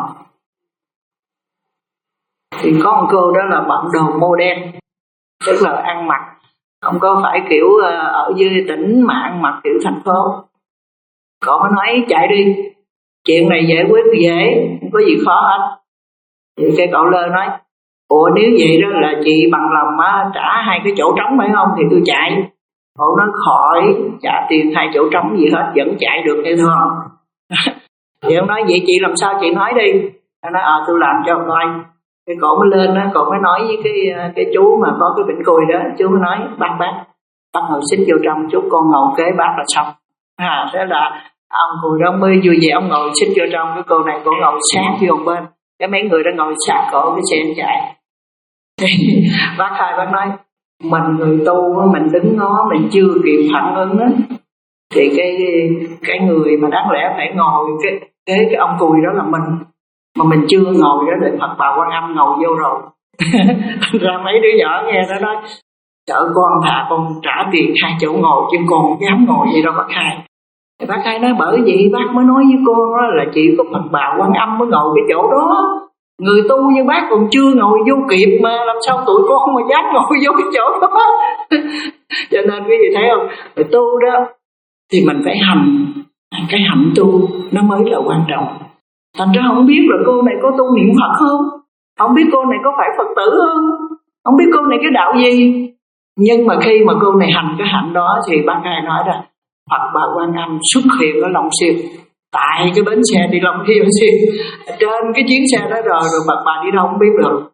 Thì có một cô đó là bận đồ mô đen, tức là ăn mặc không có phải kiểu ở dưới tỉnh mạng mà kiểu thành phố. Cậu mới nói chạy đi, chuyện này giải quyết dễ, không có gì khó hết. Thì cái cậu Lơ nói, ủa nếu vậy đó là chị bằng lòng á, trả hai cái chỗ trống phải không, thì tôi chạy. Cậu nói khỏi trả tiền hai chỗ trống gì hết, vẫn chạy được hay thôi. Thì ông nói vậy chị làm sao chị nói đi. Nó nói à tôi làm cho ông coi. Cái cậu mới lên đó, cậu mới nói với cái cái chú mà có cái bệnh cùi đó, chú mới nói bác bác bác ngồi xích vô trong, chú con ngồi kế bác là xong. À thế là ông cùi đó mới vui vẻ, ông ngồi xích vô trong, cái cô này cô ngồi sát vô một bên, cái mấy người đó ngồi sát cổ cái xe chạy. Thì bác hai bác nói mình người tu mình đứng ngó mình chưa kịp phản ứng á, thì cái cái người mà đáng lẽ phải ngồi cái cái cái ông cùi đó là mình, mà mình chưa ngồi đó để Phật Bà Quan Âm ngồi vô rồi. Ra mấy đứa nhỏ nghe nó nói chợ con thà con trả tiền hai chỗ ngồi chứ con không dám ngồi gì đâu bác hai. Thì bác hai nói bởi vậy bác mới nói với con đó là chỉ có Phật Bà Quan Âm mới ngồi cái chỗ đó, người tu như bác còn chưa ngồi vô kịp mà làm sao tụi con mà dám ngồi vô cái chỗ đó. Cho nên quý vị thấy không, người tu đó thì mình phải hành, cái hạnh tu nó mới là quan trọng. Thành ra không biết là cô này có tu niệm Phật không, không biết cô này có phải Phật tử không, không biết cô này cái đạo gì. Nhưng mà khi mà cô này hành cái hạnh đó thì bác hai nói là Phật Bà Quan Âm xuất hiện ở Long Xuyên, tại cái bến xe đi Long Xuyên, trên cái chuyến xe đó rồi, rồi Phật Bà đi đâu không biết được.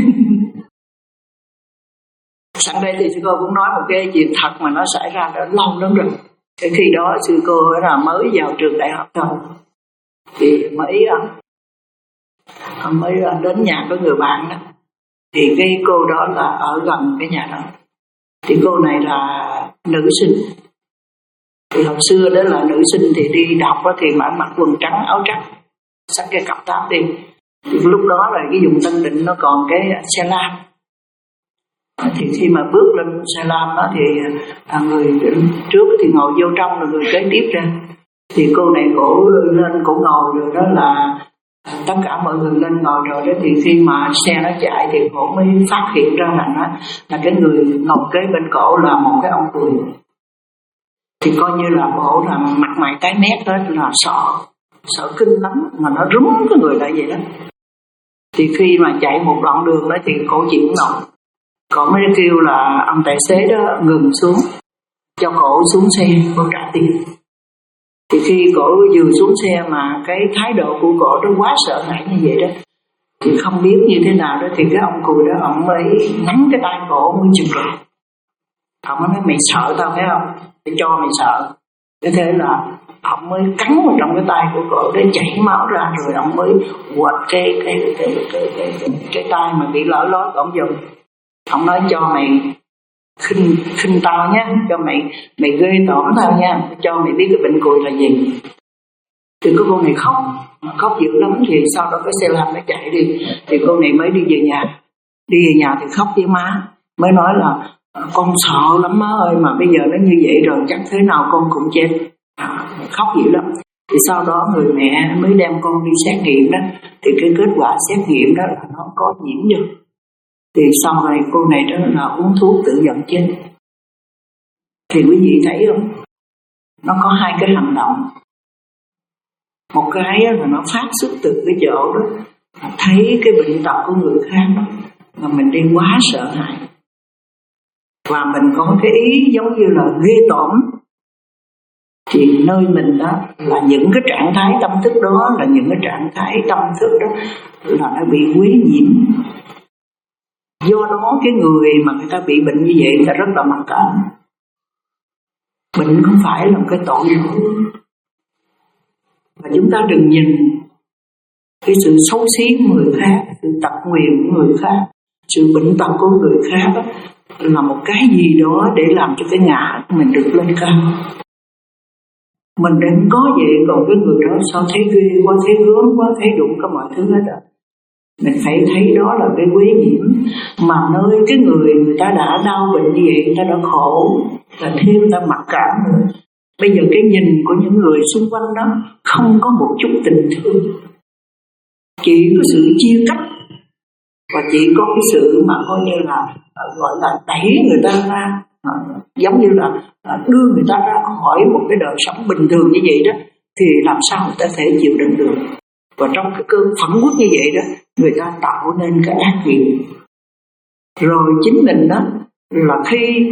Sẵn đây thì sư cô cũng nói một cái chuyện thật mà nó xảy ra đã lâu lắm rồi. Cái khi đó sư cô là mới vào trường đại học thôi, thì mới mới đến nhà có người bạn đó, thì cái cô đó là ở gần cái nhà đó, thì cô này là nữ sinh. Thì hồi xưa đó là nữ sinh thì đi đọc đó, thì mặc mặc quần trắng áo trắng, xách cái cặp táp đi. Thì lúc đó là cái vùng Tân Định nó còn cái xe lam. Thì khi mà bước lên xe lam đó thì à, người trước thì ngồi vô trong, rồi người kế tiếp ra. Thì cô này cổ lên cổ ngồi rồi đó, là tất cả mọi người lên ngồi rồi đó. Thì khi mà xe nó chạy thì cổ mới phát hiện ra rằng đó, là cái người ngồi kế bên cổ là một cái ông cùi. Thì coi như là bộ là mặt mày tái mét đó, là sợ sợ kinh lắm, mà nó rúm cái người lại vậy đó. Thì khi mà chạy một đoạn đường đó thì cổ chịu nổi, cổ mới kêu là ông tài xế đó ngừng xuống, cho cổ xuống xe, cổ trả tiền. Thì khi cổ vừa xuống xe mà cái thái độ của cổ nó quá sợ hãi như vậy đó, thì không biết như thế nào đó, thì cái ông cùi đó ông mới nắm cái tay cổ mới chừng lại. Ông mới nói mày sợ tao phải không, để cho mày sợ. Thế thế là ông mới cắn vào trong cái tay của cổ để chảy máu ra, rồi ông mới quệt cái cái cái cái cái, cái, cái, cái tay mà bị lở lót của ông dùng. Ông nói cho mày khinh khinh tao nhá, cho mày mày ghê tởm tao nha, cho mày biết cái bệnh cùi là gì. Thì cái cô này khóc, khóc dữ lắm. Thì sau đó cái xe lam nó chạy đi, thì cô này mới đi về nhà. Đi về nhà thì khóc với má, mới nói là con sợ lắm má ơi, mà bây giờ nó như vậy rồi chắc thế nào con cũng chết. À, khóc dữ lắm. Thì sau đó người mẹ mới đem con đi xét nghiệm đó, thì cái kết quả xét nghiệm đó là nó có nhiễm nhược. Thì sau này cô này đó là uống thuốc tự giận chết. Thì quý vị thấy không, nó có hai cái hành động. Một cái là nó phát xuất từ cái chỗ đó, thấy cái bệnh tật của người khác đó, mà mình đi quá sợ hãi, và mình có cái ý giống như là ghê tởm. Thì nơi mình đó là những cái trạng thái tâm thức đó, là những cái trạng thái tâm thức đó là nó bị quấy nhiễm. Do đó cái người mà người ta bị bệnh như vậy người ta rất là mặc cảm. Bệnh không phải là một cái tội lỗi. Và chúng ta đừng nhìn cái sự xấu xí của người khác, sự tật nguyền của người khác, sự bệnh tật của người khác đó, là một cái gì đó để làm cho cái ngã của mình được lên cao. Mình đừng có vậy, còn cái người đó sao thấy ghê quá, thấy gớm quá, thấy đụng có mọi thứ hết rồi. Mình phải thấy đó là cái quấy nhiễm, mà nơi cái người người ta đã đau bệnh như vậy, người ta đã khổ, là thêm người ta mặc cảm nữa. Bây giờ cái nhìn của những người xung quanh đó không có một chút tình thương, chỉ có sự chia cắt, và chỉ có cái sự mà coi như là gọi là đẩy người ta ra, à, giống như là à, đưa người ta ra khỏi một cái đời sống bình thường như vậy đó, thì làm sao người ta thể chịu đựng được. Và trong cái cơn phẫn uất như vậy đó, người ta tạo nên cái ác nghiệp. Rồi chính mình đó là khi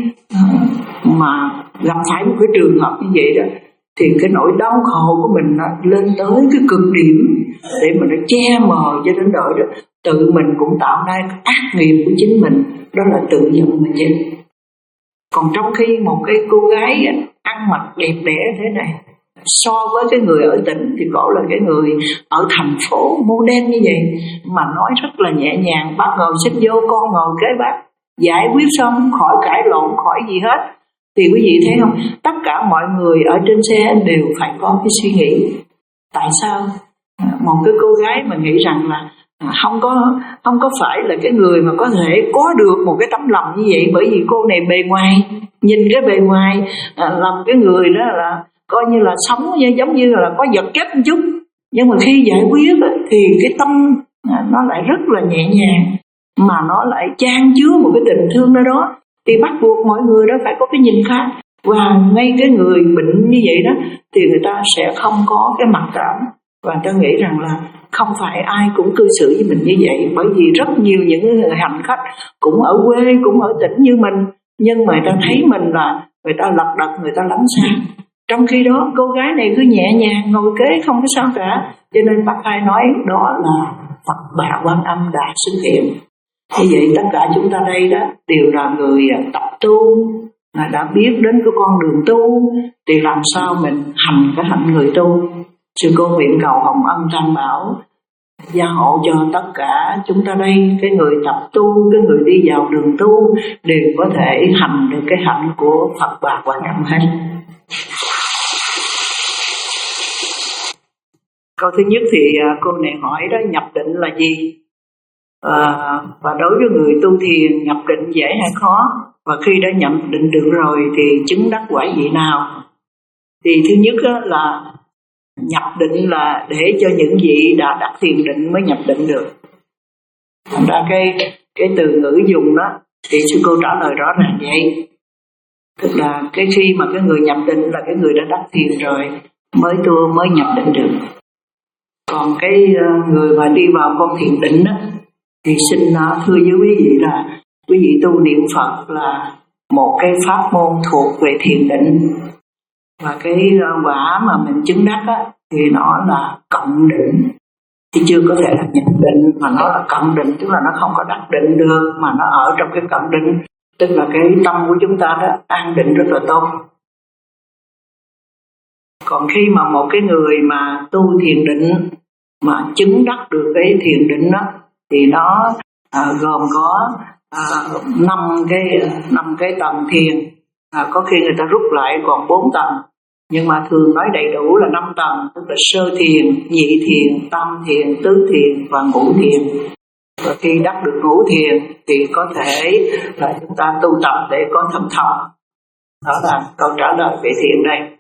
mà gặp phải một cái trường hợp như vậy đó, thì cái nỗi đau khổ của mình nó lên tới cái cực điểm để mà nó che mờ cho đến đời đó tự mình cũng tạo ra cái ác nghiệp của chính mình, đó là tự giận mình chết. Còn trong khi một cái cô gái ăn mặc đẹp đẽ thế này, so với cái người ở tỉnh thì cổ là cái người ở thành phố mô đen như vậy mà nói rất là nhẹ nhàng, bác ngồi xích vô, con ngồi kế bác, giải quyết xong khỏi cãi lộn, khỏi gì hết. Thì quý vị thấy không, tất cả mọi người ở trên xe đều phải có cái suy nghĩ tại sao một cái cô gái mà nghĩ rằng là không có không có phải là cái người mà có thể có được một cái tấm lòng như vậy, bởi vì cô này bề ngoài, nhìn cái bề ngoài à, làm cái người đó là coi như là sống như, giống như là có vật chất một chút, nhưng mà khi giải quyết thì cái tâm nó lại rất là nhẹ nhàng, mà nó lại chan chứa một cái tình thương đó đó, thì bắt buộc mọi người đó phải có cái nhìn khác. Và ngay cái người bệnh như vậy đó thì người ta sẽ không có cái mặc cảm, và ta nghĩ rằng là không phải ai cũng cư xử với mình như vậy, bởi vì rất nhiều những người hành khách cũng ở quê, cũng ở tỉnh như mình, nhưng mà người ta thấy mình là người ta lật đật, người ta lánh xa. Trong khi đó cô gái này cứ nhẹ nhàng ngồi kế không có sao cả. Cho nên bác Hai nói đó là Phật Bà Quan Âm đã xuất hiện. Như vậy tất cả chúng ta đây đó đều là người tập tu, là đã biết đến cái con đường tu, thì làm sao mình hành cái hạnh người tu. Sư cô nguyện cầu Hồng Ân Tam Bảo gia hộ cho tất cả chúng ta đây, cái người tập tu, cái người đi vào đường tu đều có thể hành được cái hạnh của Phật Bà Quan Âm hết. Câu thứ nhất thì cô này hỏi đó, nhập định là gì? À, và đối với người tu thiền, nhập định dễ hay khó? Và khi đã nhập định được rồi thì chứng đắc quả vị nào? Thì thứ nhất là nhập định là để cho những vị đã đắc thiền định mới nhập định được. Thành ra cái, cái từ ngữ dùng đó thì sư cô trả lời rõ ràng vậy. Tức là cái khi mà cái người nhập định là cái người đã đắc thiền rồi mới tu mới nhập định được. Còn cái người mà đi vào con thiền định đó, thì xin thưa với quý vị là quý vị tu niệm Phật là một cái pháp môn thuộc về thiền định, và cái quả mà mình chứng đắc á, thì nó là cộng định, thì chưa có thể là nhập định, mà nó là cộng định, tức là nó không có đắc định được, mà nó ở trong cái cộng định, tức là cái tâm của chúng ta đó an định rất là tốt. Còn khi mà một cái người mà tu thiền định mà chứng đắc được cái thiền định đó, thì nó à, gồm có năm à, cái năm cái tầng thiền, à, có khi người ta rút lại còn bốn tầng, nhưng mà thường nói đầy đủ là năm tầng, tức là sơ thiền, nhị thiền, tam thiền, tứ thiền và ngũ thiền. Và khi đắc được ngũ thiền thì có thể là chúng ta tu tập để có thâm thông. Đó là câu trả lời về thiền đây.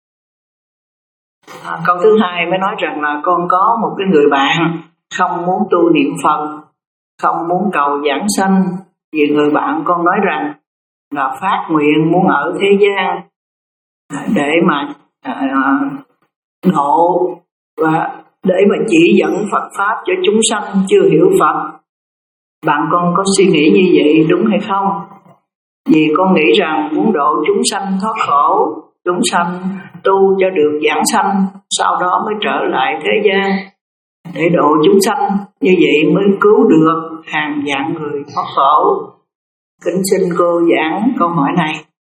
À, câu thứ hai mới nói rằng là con có một cái người bạn không muốn tu niệm Phật, không muốn cầu giảng sanh, vì người bạn con nói rằng là phát nguyện muốn ở thế gian để mà à, độ và để mà chỉ dẫn Phật pháp cho chúng sanh chưa hiểu Phật. Bạn con có suy nghĩ như vậy đúng hay không? Vì con nghĩ rằng muốn độ chúng sanh thoát khổ, chúng sanh tu cho được giảng sanh, sau đó mới trở lại thế gian để độ chúng sanh, như vậy mới cứu được hàng vạn người thoát khổ. Kính xin cô giảng câu hỏi này.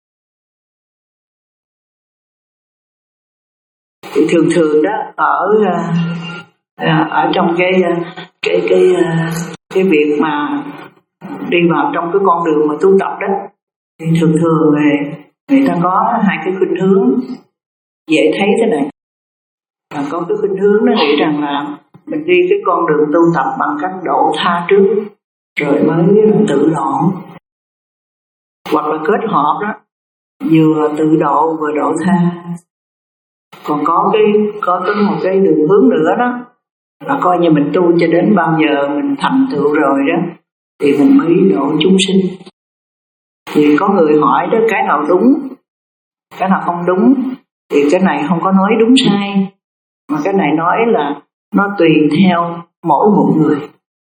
Thì thường thường đó ở ở trong cái cái cái cái việc mà đi vào trong cái con đường mà tu tập đó, thì thường thường người, người ta có hai cái khuynh hướng dễ thấy thế này. Và có cái khuynh hướng nó nghĩ rằng là mình đi cái con đường tu tập bằng cách độ tha trước rồi mới tự độ, hoặc là kết hợp đó, vừa tự độ vừa độ tha. Còn có cái có cái một cái đường hướng nữa đó là coi như mình tu cho đến bao giờ mình thành tựu rồi đó thì mình mới độ chúng sinh. Thì có người hỏi đó, cái nào đúng, cái nào không đúng, thì cái này không có nói đúng sai, mà cái này nói là nó tùy theo mỗi một người.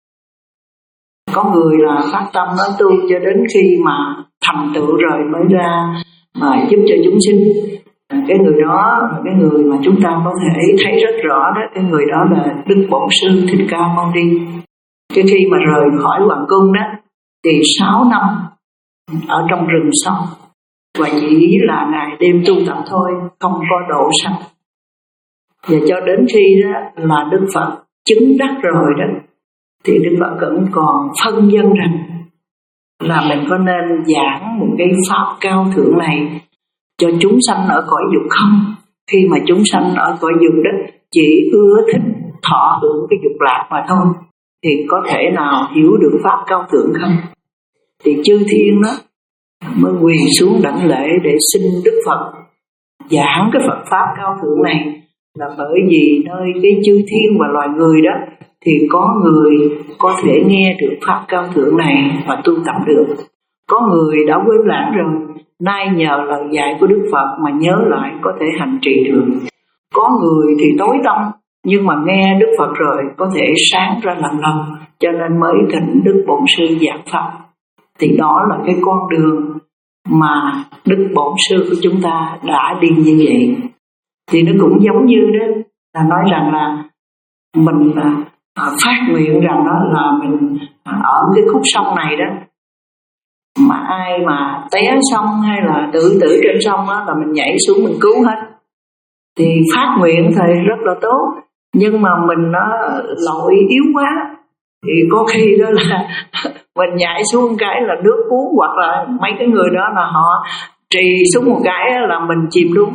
Có người là phát tâm nó tu cho đến khi mà thành tựu rồi mới ra mà giúp cho chúng sinh. Cái người đó là cái người mà chúng ta có thể thấy rất rõ đó, cái người đó là Đức Bổn Sư Thích Ca Mâu Ni. Cái khi mà rời khỏi hoàng cung đó thì sáu năm ở trong rừng sâu, và chỉ là ngày đêm tu tập thôi, không có độ sanh. Và cho đến khi đó là Đức Phật chứng đắc rồi đó, thì Đức Phật vẫn còn phân dân rằng là mình có nên giảng một cái pháp cao thượng này cho chúng sanh ở cõi dục không? Khi mà chúng sanh ở cõi dục đó chỉ ưa thích thọ hưởng cái dục lạc mà thôi, thì có thể nào hiểu được pháp cao thượng không? Thì chư thiên đó mới quỳ xuống đảnh lễ để xin Đức Phật giảng cái Phật pháp cao thượng này, là bởi vì nơi cái chư thiên và loài người đó thì có người có thể nghe được pháp cao thượng này và tu tập được. Có người đã quên lãng rồi, nay nhờ lời dạy của Đức Phật mà nhớ lại có thể hành trì được. Có người thì tối tâm, nhưng mà nghe Đức Phật rồi có thể sáng ra lần lần, cho nên mới thỉnh Đức Bổn Sư giảng pháp. Thì đó là cái con đường mà Đức Bổn Sư của chúng ta đã đi như vậy. Thì nó cũng giống như đó là nói rằng là mình à, phát nguyện rằng đó là mình à, ở cái khúc sông này đó, mà ai mà té sông hay là tự tử trên sông đó là mình nhảy xuống mình cứu hết. Thì phát nguyện thì rất là tốt, nhưng mà mình nó lội yếu quá thì có khi đó là mình nhảy xuống cái là nước cuốn, hoặc là mấy cái người đó là họ trì xuống một cái là mình chìm luôn.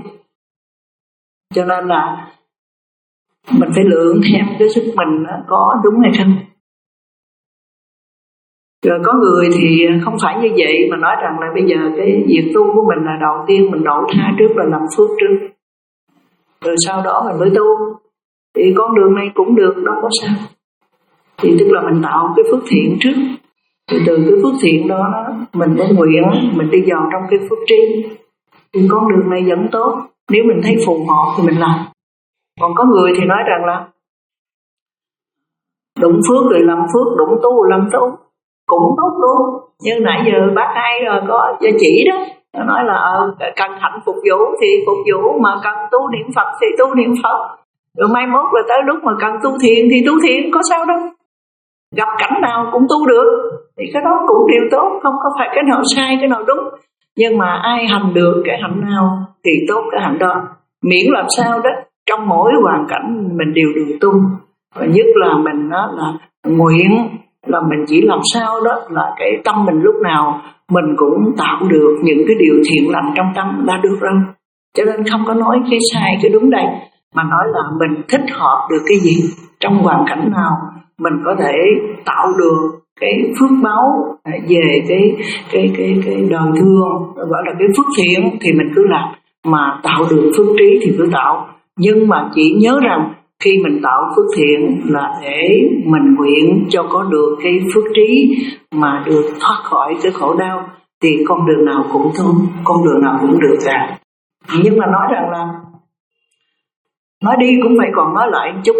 Cho nên là mình phải lượng thêm cái sức mình có đúng hay không. Rồi có người thì không phải như vậy, mà nói rằng là bây giờ cái việc tu của mình là đầu tiên mình đổ tha trước, là làm phước trước, rồi sau đó mình mới tu. Thì con đường này cũng được, đâu có sao. Thì tức là mình tạo cái phước thiện trước, thì từ cái phước thiện đó mình mới nguyện mình đi vào trong cái phước trí, thì con đường này vẫn tốt. Nếu mình thấy phù hợp thì mình làm. Còn có người thì nói rằng là đụng phước rồi làm phước, đụng tu rồi làm tu, cũng tốt luôn. Như nãy giờ bác hai rồi có cho chỉ đó, nói là ờ, cần hạnh phục vụ thì phục vụ, mà cần tu niệm Phật thì tu niệm Phật. Rồi mai mốt là tới lúc mà cần tu thiền thì tu thiền, có sao đâu. Gặp cảnh nào cũng tu được, thì cái đó cũng điều tốt, không có phải cái nào sai cái nào đúng. Nhưng mà ai hành được cái hạnh nào thì tốt cái hạnh đó, miễn làm sao đó trong mỗi hoàn cảnh mình đều được tu. Và nhất là mình đó là nguyện là mình chỉ làm sao đó là cái tâm mình lúc nào mình cũng tạo được những cái điều thiện lành trong tâm là được rồi. Cho nên không có nói cái sai cái đúng đây, mà nói là mình thích hợp được cái gì, trong hoàn cảnh nào mình có thể tạo được cái phước báo về cái cái cái cái đời thương, gọi là cái phước thiện, thì mình cứ làm. Mà tạo được phước trí thì cứ tạo, nhưng mà chỉ nhớ rằng khi mình tạo phước thiện là để mình nguyện cho có được cái phước trí mà được thoát khỏi cái khổ đau, thì con đường nào cũng thôi, con đường nào cũng được cả. Nhưng mà nói rằng là nói đi cũng phải còn nói lại một chút.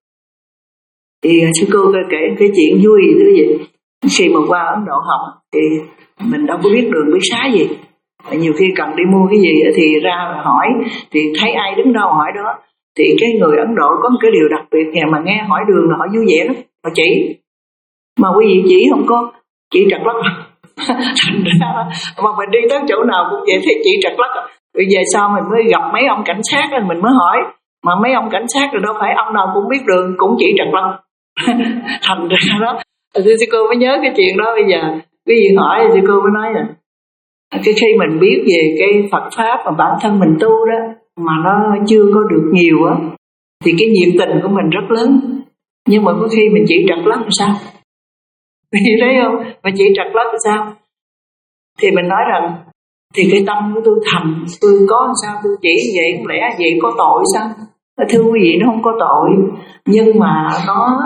Thì sư cô kể cái chuyện vui như vậy. Khi mà qua Ấn Độ học thì mình đâu có biết đường biết xá gì, nhiều khi cần đi mua cái gì thì ra hỏi, thì thấy ai đứng đâu hỏi đó. Thì cái người Ấn Độ có một cái điều đặc biệt nhà, mà nghe hỏi đường là họ vui vẻ lắm, họ chỉ. Mà quý vị chỉ không có, chỉ trật lất. Thành ra mà mình đi tới chỗ nào cũng vậy, thì chỉ trật lất. Rồi về sau mình mới gặp mấy ông cảnh sát rồi mình mới hỏi, mà mấy ông cảnh sát rồi đâu phải ông nào cũng biết đường, cũng chỉ trật lất. Thành ra đó, thì sư cô mới nhớ cái chuyện đó. Bây giờ quý vị hỏi thì sư cô mới nói là cái khi mình biết về cái Phật pháp mà bản thân mình tu đó mà nó chưa có được nhiều á, thì cái nhiệt tình của mình rất lớn. Nhưng mà có khi mình chỉ trật lất làm sao? Vì thấy không? Mà chỉ trật lất làm sao? Thì mình nói rằng thì cái tâm của tôi thành, tôi có sao tôi chỉ vậy, không lẽ vậy có tội sao? Thưa quý vị, nó không có tội, nhưng mà nó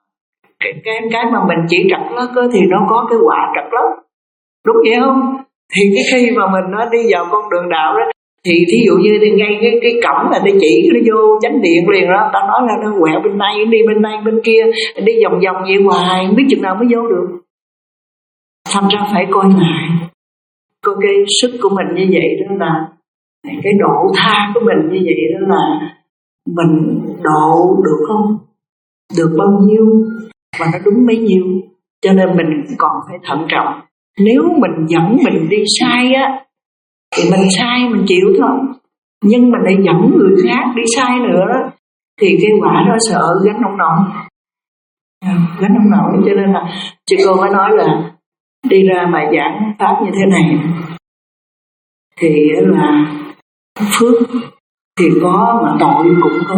cái cái, cái mà mình chỉ trật lất thì nó có cái quả trật lất, đúng vậy không? Thì cái khi mà mình nó đi vào con đường đạo đó, thì thí dụ như thì ngay cái cái cổng là ta chỉ nó vô chánh điện liền đó, ta nói là nó quẹo bên này đi bên này bên kia, đi vòng vòng vậy hoài không biết chừng nào mới vô được. Thành ra phải coi lại, coi cái sức của mình như vậy đó, là cái độ tha của mình như vậy đó, là mình độ được không, được bao nhiêu và nó đúng bấy nhiêu. Cho nên mình còn phải thận trọng. Nếu mình dẫn mình đi sai á thì mình sai mình chịu thôi, nhưng mình lại dẫn người khác đi sai nữa thì cái quả đó sợ gánh không nổi, gánh không nổi. Cho nên là chị cô mới nói là đi ra mà giảng pháp như thế này thì là phước thì có mà tội cũng có.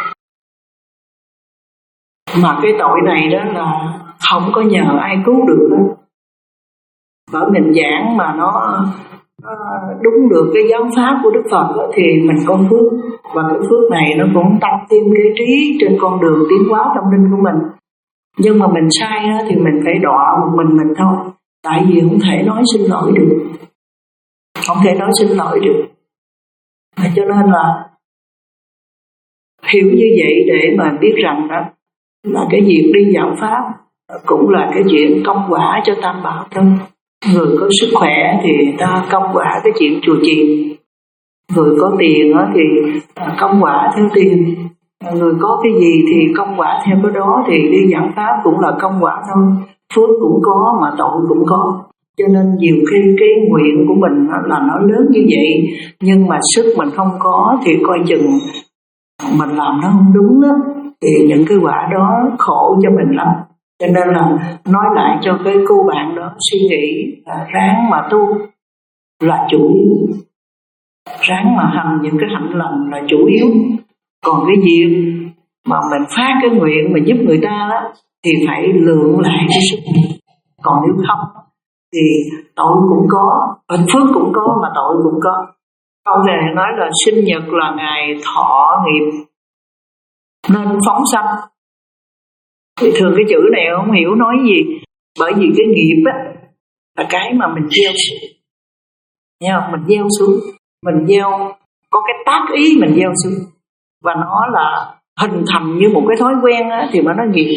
Mà cái tội này đó là không có nhờ ai cứu được đó. Bởi mình giảng mà nó, nó đúng được cái giáo pháp của Đức Phật đó, thì mình có phước. Và cái phước này nó cũng tăng thêm cái trí trên con đường tiến hóa tâm linh của mình. Nhưng mà mình sai đó, thì mình phải đọa một mình mình thôi. Tại vì không thể nói xin lỗi được, không thể nói xin lỗi được. Cho nên là hiểu như vậy để mà biết rằng đó là cái việc đi dạo pháp cũng là cái chuyện công quả cho tam bảo thôi. Người có sức khỏe thì ta công quả cái chuyện chùa chiền, người có tiền thì công quả theo tiền, người có cái gì thì công quả theo cái đó. Thì đi giảng pháp cũng là công quả thôi, phước cũng có mà tội cũng có. Cho nên nhiều khi cái nguyện của mình là nó lớn như vậy, nhưng mà sức mình không có thì coi chừng mình làm nó không đúng đó, thì những cái quả đó khổ cho mình lắm. Cho nên là nói lại cho cái cô bạn đó suy nghĩ là ráng mà tu là chủ yếu, ráng mà hành những cái hạnh lành là chủ yếu. Còn cái việc mà mình phát cái nguyện mà giúp người ta đó thì phải lượng lại cái sức mình. Còn nếu không thì tội cũng có, phước cũng có mà tội cũng có. Câu này nói là sinh nhật là ngày thọ nghiệp nên phóng sanh. Thì thường cái chữ này không hiểu nói gì, bởi vì cái nghiệp á là cái mà mình gieo xuống, nha, mình gieo xuống, mình gieo có cái tác ý mình gieo xuống, và nó là hình thành như một cái thói quen á, thì mà nó nghiệp.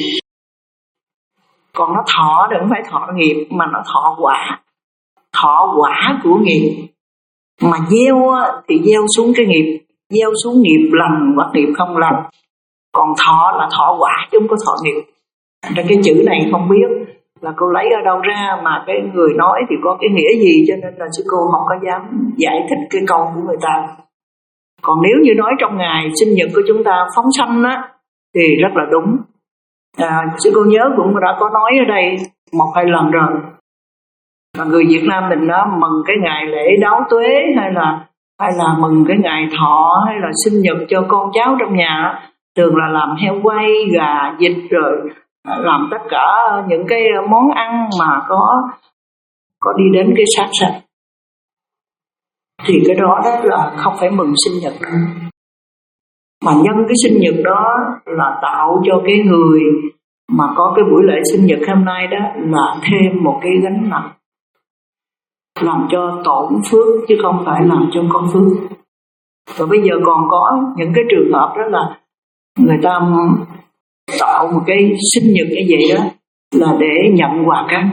Còn nó thọ đừng phải thọ nghiệp mà nó thọ quả, thọ quả của nghiệp. Mà gieo á, thì gieo xuống cái nghiệp, gieo xuống nghiệp lành hoặc nghiệp không lành. Còn thọ là thọ quả chứ không có thọ nghiệp. Ra cái chữ này không biết là cô lấy ở đâu ra, mà cái người nói thì có cái nghĩa gì, cho nên là sư cô không có dám giải thích cái câu của người ta. Còn nếu như nói trong ngày sinh nhật của chúng ta phóng sanh á thì rất là đúng. À, sư cô nhớ cũng đã có nói ở đây một hai lần rồi. Và người Việt Nam mình đó mừng cái ngày lễ đáo tuế hay là hay là mừng cái ngày thọ hay là sinh nhật cho con cháu trong nhà, thường là làm heo quay, gà, vịt, rồi làm tất cả những cái món ăn mà có có đi đến cái sát sanh. Thì cái đó đó là không phải mừng sinh nhật đâu. Mà nhân cái sinh nhật đó là tạo cho cái người mà có cái buổi lễ sinh nhật hôm nay đó là thêm một cái gánh nặng, làm cho tổn phước chứ không phải làm cho có phước. Và bây giờ còn có những cái trường hợp đó là người ta tạo một cái sinh nhật như vậy đó là để nhận quà cáp,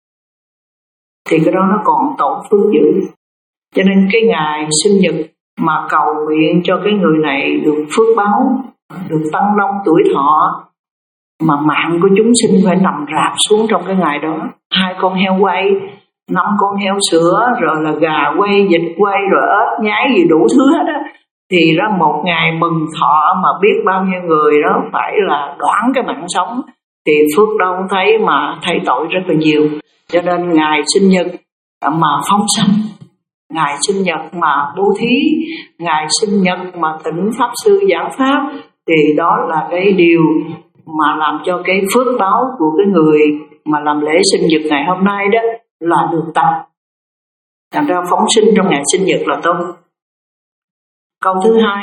thì cái đó nó còn tổn phước dữ. Cho nên cái ngày sinh nhật mà cầu nguyện cho cái người này được phước báo, được tăng long tuổi thọ, mà mạng của chúng sinh phải nằm rạp xuống trong cái ngày đó. Hai con heo quay, năm con heo sữa, rồi là gà quay, vịt quay, rồi ếch nhái gì đủ thứ hết á. Thì đó một ngày mừng thọ mà biết bao nhiêu người đó phải là đoán cái mạng sống, thì phước đâu không thấy mà thay tội rất là nhiều. Cho nên ngày sinh nhật mà phóng sanh, ngày sinh nhật mà bố thí, ngày sinh nhật mà tịnh pháp sư giảng pháp, thì đó là cái điều mà làm cho cái phước báo của cái người mà làm lễ sinh nhật ngày hôm nay đó là được tăng. Thành ra phóng sinh trong ngày sinh nhật là tốt. Câu thứ hai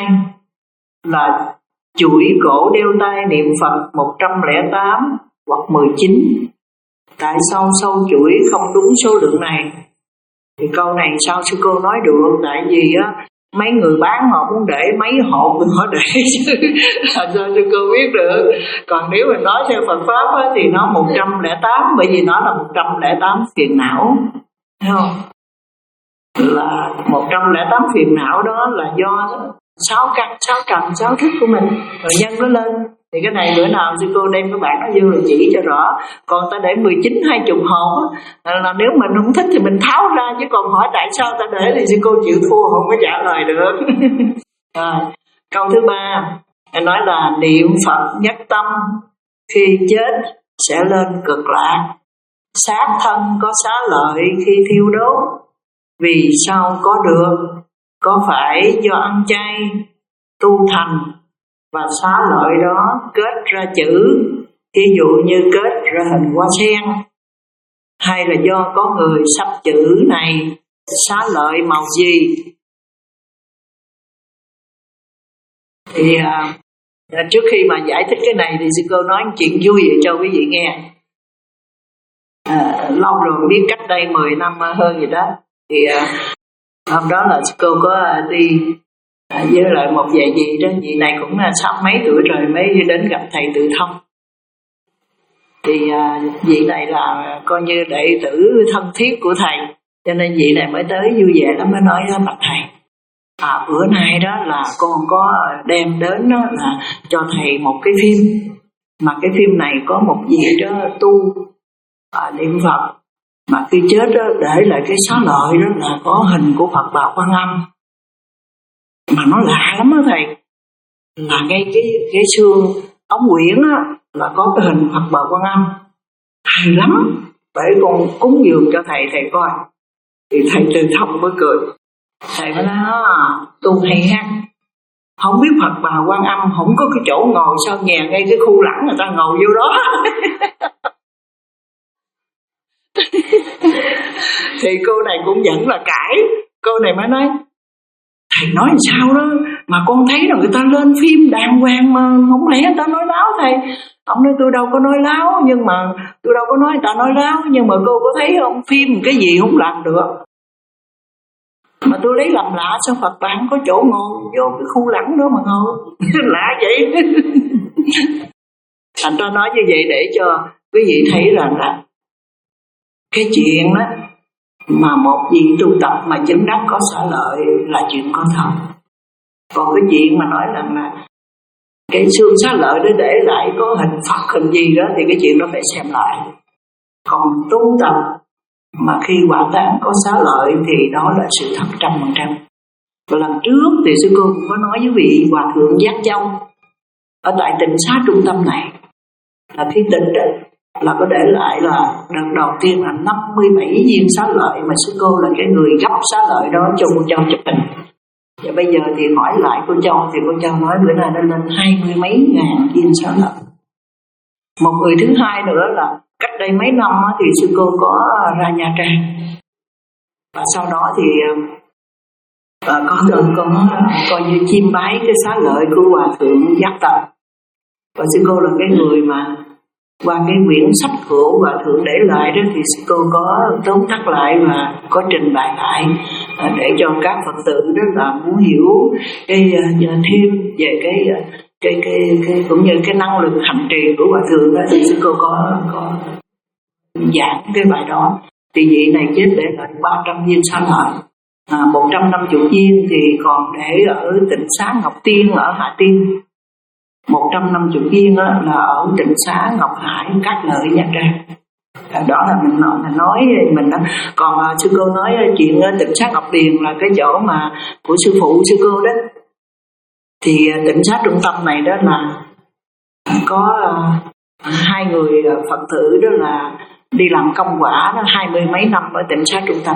là chuỗi cổ đeo tay niệm Phật một trăm lẻ tám hoặc mười chín. Tại sao sâu chuỗi không đúng số lượng này? Thì câu này sao sư cô nói được, tại vì á mấy người bán họ muốn để mấy hộp họ để chứ sao sư cô biết được. Còn nếu mình nói theo Phật pháp á, thì nó một trăm lẻ tám, bởi vì nó là một trăm lẻ tám phiền não, thấy không? Là một trăm lẻ tám phiền não đó là do sáu căn, sáu trần, sáu thức của mình rồi nhân nó lên. Thì cái này bữa nào sư cô đem các bạn nó vô rồi chỉ cho rõ. Còn ta để mười chín, hai mươi hộp á, là nếu mình không thích thì mình tháo ra, chứ còn hỏi tại sao ta để thì sư cô chịu thua, không có trả lời được. Rồi, câu thứ ba nói là niệm Phật nhất tâm, khi chết sẽ lên cực lạc, xác thân có xá lợi khi thiêu đốt. Vì sao có được? Có phải do ăn chay tu thành và xá lợi đó kết ra chữ, ví dụ như kết ra hình hoa sen, hay là do có người sắp chữ này xá lợi màu gì? Thì à, trước khi mà giải thích cái này thì sư cô nói chuyện vui vậy cho quý vị nghe. À, lâu rồi biết, cách đây mười năm hơn gì đó, thì à, hôm đó là sư cô có đi à, với lại một vài vị đó, vị này cũng là sáu mấy tuổi rồi mới đến gặp thầy Tự Thông. Thì à, vị này là coi như đệ tử thân thiết của thầy, cho nên vị này mới tới vui vẻ lắm, mới nói với bạch thầy, à bữa nay đó là con có đem đến đó là cho thầy một cái phim, mà cái phim này có một vị đó tu à, niệm Phật, mà khi chết đó để lại cái xá lợi đó là có hình của Phật Bà Quan Âm, mà nó lạ lắm đó thầy, là ngay cái cái xương ống quyển á là có cái hình Phật Bà Quan Âm, hay lắm, để con cúng dường cho thầy thầy coi. Thì thầy Từ Thông mới cười, thầy mới nói tu hay ha, không biết Phật Bà Quan Âm không có cái chỗ ngồi sau nhà, ngay cái khu lẳng người ta ngồi vô đó. Thì cô này cũng vẫn là cãi, cô này mới nói thầy nói làm sao đó mà con thấy là người ta lên phim đàng hoàng mà không lẽ người ta nói láo thầy. Ông nói tôi đâu có nói láo, nhưng mà tôi đâu có nói người ta nói láo, nhưng mà cô có thấy không, phim cái gì không làm được, mà tôi lấy làm lạ sao Phật bạn có chỗ ngồi vô cái khu lẳng đó mà ngồi. Lạ vậy. Thành ra nói như vậy để cho quý vị thấy rằng là cái chuyện đó mà một vị tu tập mà chứng đắc có xả lợi là chuyện có thật. Còn cái chuyện mà nói rằng là cái xương xá lợi đó để lại có hình Phật hình gì đó thì cái chuyện đó phải xem lại. Còn tu tập mà khi quả tán có xá lợi thì đó là sự thật trăm phần trăm. Và lần trước thì sư cô cũng có nói với vị Hòa Thượng Giác Châu ở tại tịnh xá trung tâm này, là khi tịnh đó là có để lại là đợt đầu tiên là năm mươi bảy viên xá lợi, mà sư cô là cái người gấp xá lợi đó cho cô Châu chụp hình. Và bây giờ thì hỏi lại cô Châu thì cô Châu nói bữa nay nó lên hai mươi mấy ngàn viên xá lợi. Một người thứ hai nữa là cách đây mấy năm thì sư cô có ra Nha Trang, và sau đó thì và có lần con coi như chiêm bái cái xá lợi của Hòa Thượng Giác Tật. Và sư cô là cái người mà qua cái quyển sách của Hòa Thượng để lại đó thì sư cô có tóm tắt lại và có trình bày lại để cho các Phật tử đó là muốn hiểu cái thêm về cái cái cái cái cũng như cái năng lực hành trì của Hòa Thượng đó, thì sư cô có có giảng cái bài đó. Thì vị này chết để lại ba trăm viên xá lợi, à, một trăm năm mươi viên thì còn để ở tịnh xá Ngọc Tiên ở Hà Tiên, một trăm năm mươi viên là ở tịnh xá Ngọc Hải Cát Lợi Nha Trang. Đó là mình nói, mình nói mình đó. Còn uh, sư cô nói chuyện uh, tịnh xá Ngọc Điền là cái chỗ mà của sư phụ sư cô đó. Thì uh, tịnh xá trung tâm này đó là có uh, hai người uh, Phật tử đó là đi làm công quả đó, hai mươi mấy năm ở tịnh xá trung tâm.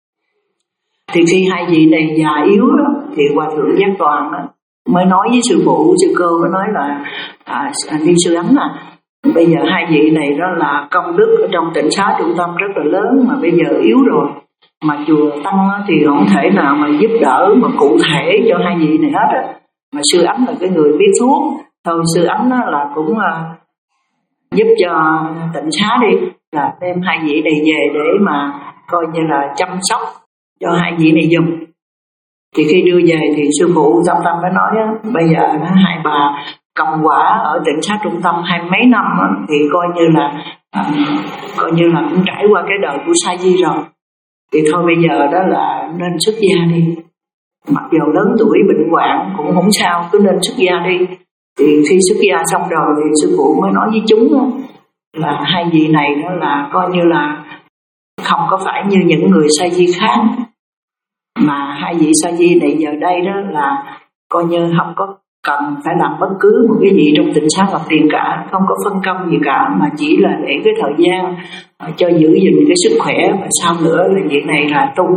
Thì khi hai vị này già yếu đó, thì Hòa Thượng Giác Toàn đó mới nói với sư phụ, sư cô mới nói là à, đi sư Ánh à, bây giờ hai vị này đó là công đức ở trong tịnh xá trung tâm rất là lớn, mà bây giờ yếu rồi, mà chùa tăng thì không thể nào mà giúp đỡ mà cụ thể cho hai vị này hết á. Mà sư Ánh là cái người biết thuốc, thôi sư Ánh là cũng uh, giúp cho tịnh xá đi, là đem hai vị này về để mà coi như là chăm sóc cho hai vị này dùng. Thì khi đưa về thì sư phụ Tâm Tâm mới nói á, bây giờ đó, hai bà công quả ở tịnh xá Trung Tâm hai mấy năm á, thì coi như là à, coi như là cũng trải qua cái đời của sa di rồi. Thì thôi bây giờ đó là nên xuất gia đi. Mặc dù lớn tuổi bệnh hoạn cũng không sao, cứ nên xuất gia đi. Thì khi xuất gia xong rồi thì sư phụ mới nói với chúng đó, là hai vị này đó là coi như là không có phải như những người sa di khác, mà hai vị sa di này giờ đây đó là coi như không có cần phải làm bất cứ một cái gì trong tịnh xá Ngọc Tiền cả, không có phân công gì cả, mà chỉ là để cái thời gian cho giữ gìn cái sức khỏe, và sau nữa là việc này là tu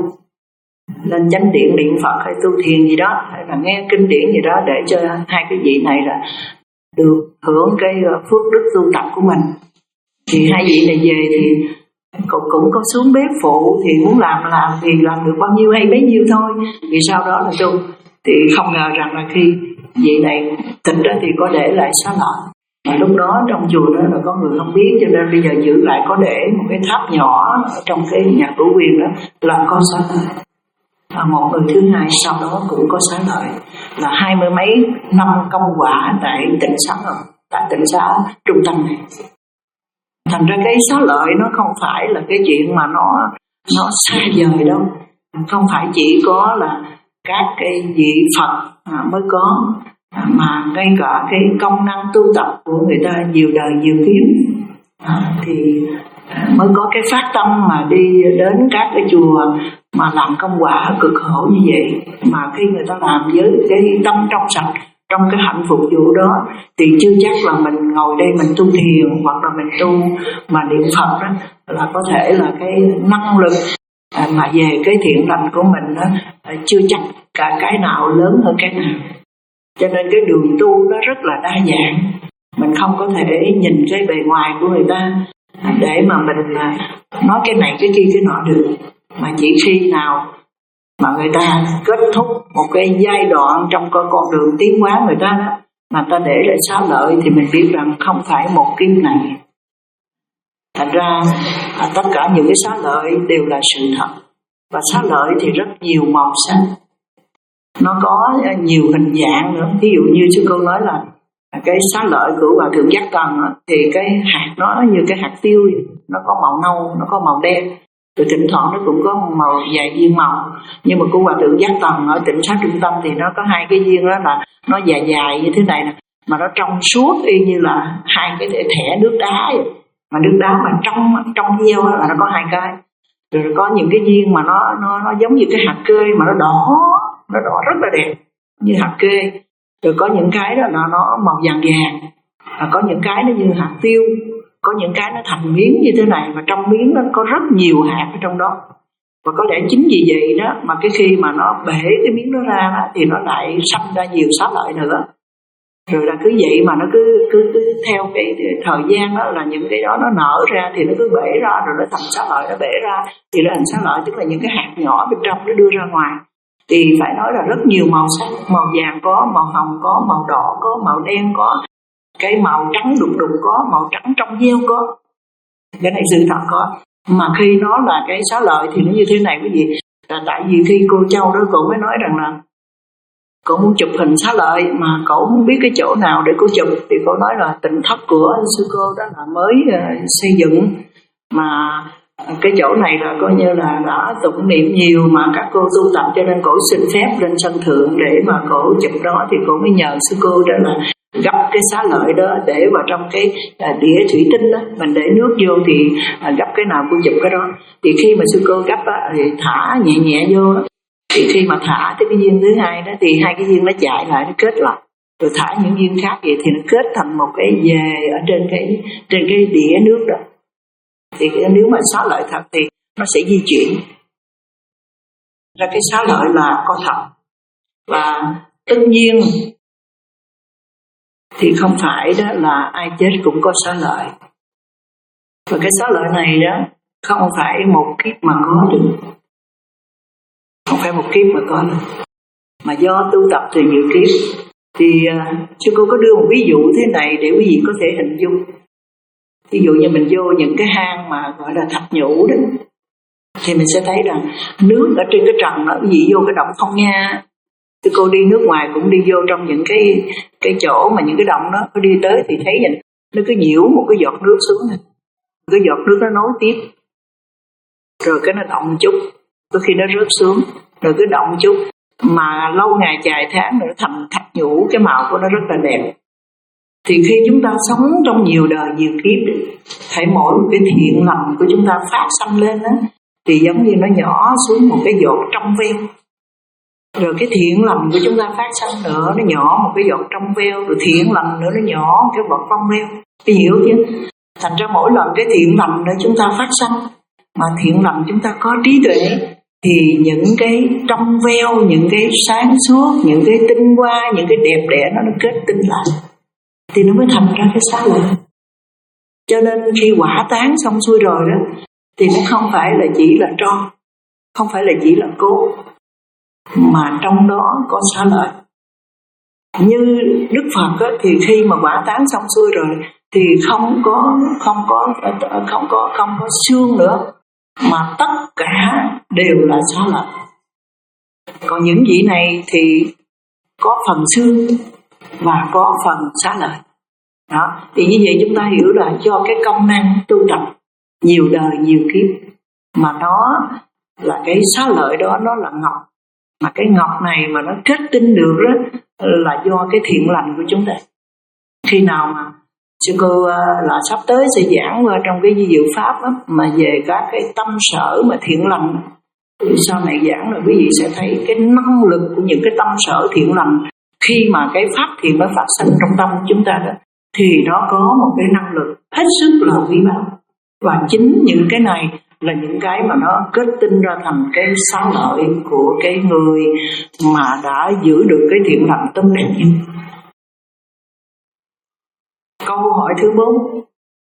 lên chánh điện niệm Phật hay tu thiền gì đó, hay là nghe kinh điển gì đó, để cho hai cái vị này là được hưởng cái phước đức tu tập của mình. Thì hai vị này về thì cũng, cũng có xuống bếp phụ, thì muốn làm làm thì làm được bao nhiêu hay bấy nhiêu thôi, vì sau đó là tu. Thì không ngờ rằng là khi vị này tịch đó thì có để lại xá lợi, mà lúc đó trong chùa đó là có người không biết, cho nên bây giờ giữ lại có để một cái tháp nhỏ ở trong cái nhà Cửu Quyền đó là có xá lợi. Và một người thứ hai sau đó cũng có xá lợi, là hai mươi mấy năm công quả tại tịnh xá tại tịnh xá Trung Tâm này. Thành ra cái xá lợi nó không phải là cái chuyện mà nó nó xa vời đâu, không phải chỉ có là các cái vị Phật mới có, mà ngay cả cái công năng tu tập của người ta nhiều đời nhiều kiếp à, thì mới có cái phát tâm mà đi đến các cái chùa mà làm công quả cực khổ như vậy. Mà khi người ta làm với cái tâm trong sạch, trong cái hạnh phục vụ đó, thì chưa chắc là mình ngồi đây mình tu thiền hoặc là mình tu mà niệm Phật đó là có thể là cái năng lực à, mà về cái thiện lành của mình đó, chưa chắc cả cái nào lớn hơn cái nào. Cho nên cái đường tu nó rất là đa dạng, mình không có thể nhìn cái bề ngoài của người ta để mà mình nói cái này cái kia cái nọ được, mà chỉ khi nào mà người ta kết thúc một cái giai đoạn trong con con đường tiến hóa người ta đó, mà ta để lại xá lợi, thì mình biết rằng không phải một kiếp này. Thành ra à, tất cả những cái xá lợi đều là sự thật, và xá lợi thì rất nhiều màu sắc, nó có nhiều hình dạng nữa. Ví dụ như sư cô nói là cái xá lợi của Hòa Thượng Giác Tần thì cái hạt nó như cái hạt tiêu, nó có màu nâu, nó có màu đen, rồi thỉnh thoảng nó cũng có màu vài viên màu. Nhưng mà của Hòa Thượng Giác Tần ở tịnh xá Trung Tâm thì nó có hai cái viên đó là nó dài dài như thế này nè, mà nó trong suốt y như là hai cái thẻ nước đá vậy. Mà nước đá mà trong trong heo là nó có hai cái. Rồi có những cái viên mà nó nó nó giống như cái hạt kê mà nó đỏ, nó đỏ rất là đẹp như hạt kê. Rồi có những cái đó là nó màu vàng vàng, và có những cái nó như hạt tiêu, có những cái nó thành miếng như thế này, và trong miếng nó có rất nhiều hạt ở trong đó. Và có lẽ chính vì vậy đó mà cái khi mà nó bể cái miếng đó ra đó, thì nó lại sanh ra nhiều xá lợi nữa. Rồi là cứ vậy mà nó cứ cứ, cứ theo cái thời gian đó là những cái đó nó nở ra thì nó cứ bể ra, rồi nó thành xá lợi, nó bể ra thì nó thành xá lợi, tức là những cái hạt nhỏ bên trong nó đưa ra ngoài. Thì phải nói là rất nhiều màu sắc, màu vàng có, màu hồng có, màu đỏ có, màu đen có, cái màu trắng đục đục có, màu trắng trong veo có. Cái này sự thật có. Mà khi nó là cái xá lợi thì nó như thế này quý vị. Là tại vì khi cô Châu đó cô mới nói rằng là cô muốn chụp hình xá lợi mà cậu không biết cái chỗ nào để cô chụp, thì cô nói là Tịnh Thất của sư cô đó là mới uh, xây dựng, mà cái chỗ này là coi như là đã tụng niệm nhiều mà các cô tu tập, cho nên cổ xin phép lên sân thượng để mà cổ chụp đó. Thì cổ mới nhờ sư cô đó là gấp cái xá lợi đó để vào trong cái uh, đĩa thủy tinh đó, mình để nước vô thì uh, gấp cái nào cô chụp cái đó. Thì khi mà sư cô gấp á, thì thả nhẹ nhẹ vô đó. Thì khi mà thả tới cái viên thứ hai đó thì hai cái viên nó chạy lại, nó kết lại, rồi thả những viên khác vậy thì nó kết thành một cái về ở trên cái trên cái đĩa nước đó. Thì nếu mà xá lợi thật thì nó sẽ di chuyển ra, cái xá lợi là có thật. Và tất nhiên thì không phải đó là ai chết cũng có xá lợi, và cái xá lợi này đó không phải một kiếp mà có được, không phải một kiếp mà có được, mà do tu tập từ nhiều kiếp. Thì uh, sư cô có đưa một ví dụ thế này để quý vị có thể hình dung. Ví dụ như mình vô những cái hang mà gọi là thạch nhũ đó, thì mình sẽ thấy rằng nước ở trên cái trần nó dị vô cái động không nha. Thì cô đi nước ngoài cũng đi vô trong những cái cái chỗ mà những cái động đó, cô đi tới thì thấy vậy, nó cứ nhiễu một cái giọt nước xuống này, cái giọt nước nó nối tiếp, rồi cái nó động một chút, có khi nó rớt xuống, rồi cứ động một chút, mà lâu ngày dài tháng nữa thành thạch nhũ, cái màu của nó rất là đẹp. Thì khi chúng ta sống trong nhiều đời nhiều kiếp, hãy mỗi một cái thiện lành của chúng ta phát sanh lên đó, thì giống như nó nhỏ xuống một cái giọt trong veo. Rồi cái thiện lành của chúng ta phát sanh nữa, nó nhỏ một cái giọt trong veo, rồi thiện lành nữa nó nhỏ một cái bọt trong veo. Cái hiểu chứ? Thành ra mỗi lần cái thiện lành nữa chúng ta phát sanh, mà thiện lành chúng ta có trí tuệ, thì những cái trong veo, những cái sáng suốt, những cái tinh hoa, những cái đẹp đẽ nó, nó kết tinh lại, thì nó mới thành ra cái xá lợi. Cho nên khi quả tán xong xuôi rồi đó, thì nó không phải là chỉ là tro, không phải là chỉ là cốt, mà trong đó có xá lợi. Như Đức Phật á, thì khi mà quả tán xong xuôi rồi thì không có không có không có không có xương nữa, mà tất cả đều là xá lợi. Còn những vị này thì có phần xương và có phần xá lợi. Đó, thì như vậy chúng ta hiểu là do cái công năng tu tập nhiều đời nhiều kiếp, mà nó là cái xá lợi đó, nó là ngọc. Mà cái ngọc này mà nó kết tinh được đó là do cái thiện lành của chúng ta. Khi nào mà sư cô là sắp tới sẽ giảng qua trong cái di diệu pháp đó, mà về các cái tâm sở mà thiện lành, thì sau này giảng là quý vị sẽ thấy cái năng lực của những cái tâm sở thiện lành. Khi mà cái pháp thiện nó phát sinh trong tâm của chúng ta đó, thì nó có một cái năng lực hết sức là quý báu. Và chính những cái này là những cái mà nó kết tinh ra thành cái xá lợi của cái người mà đã giữ được cái thiện lành tâm đẹp nhất. Câu hỏi thứ bốn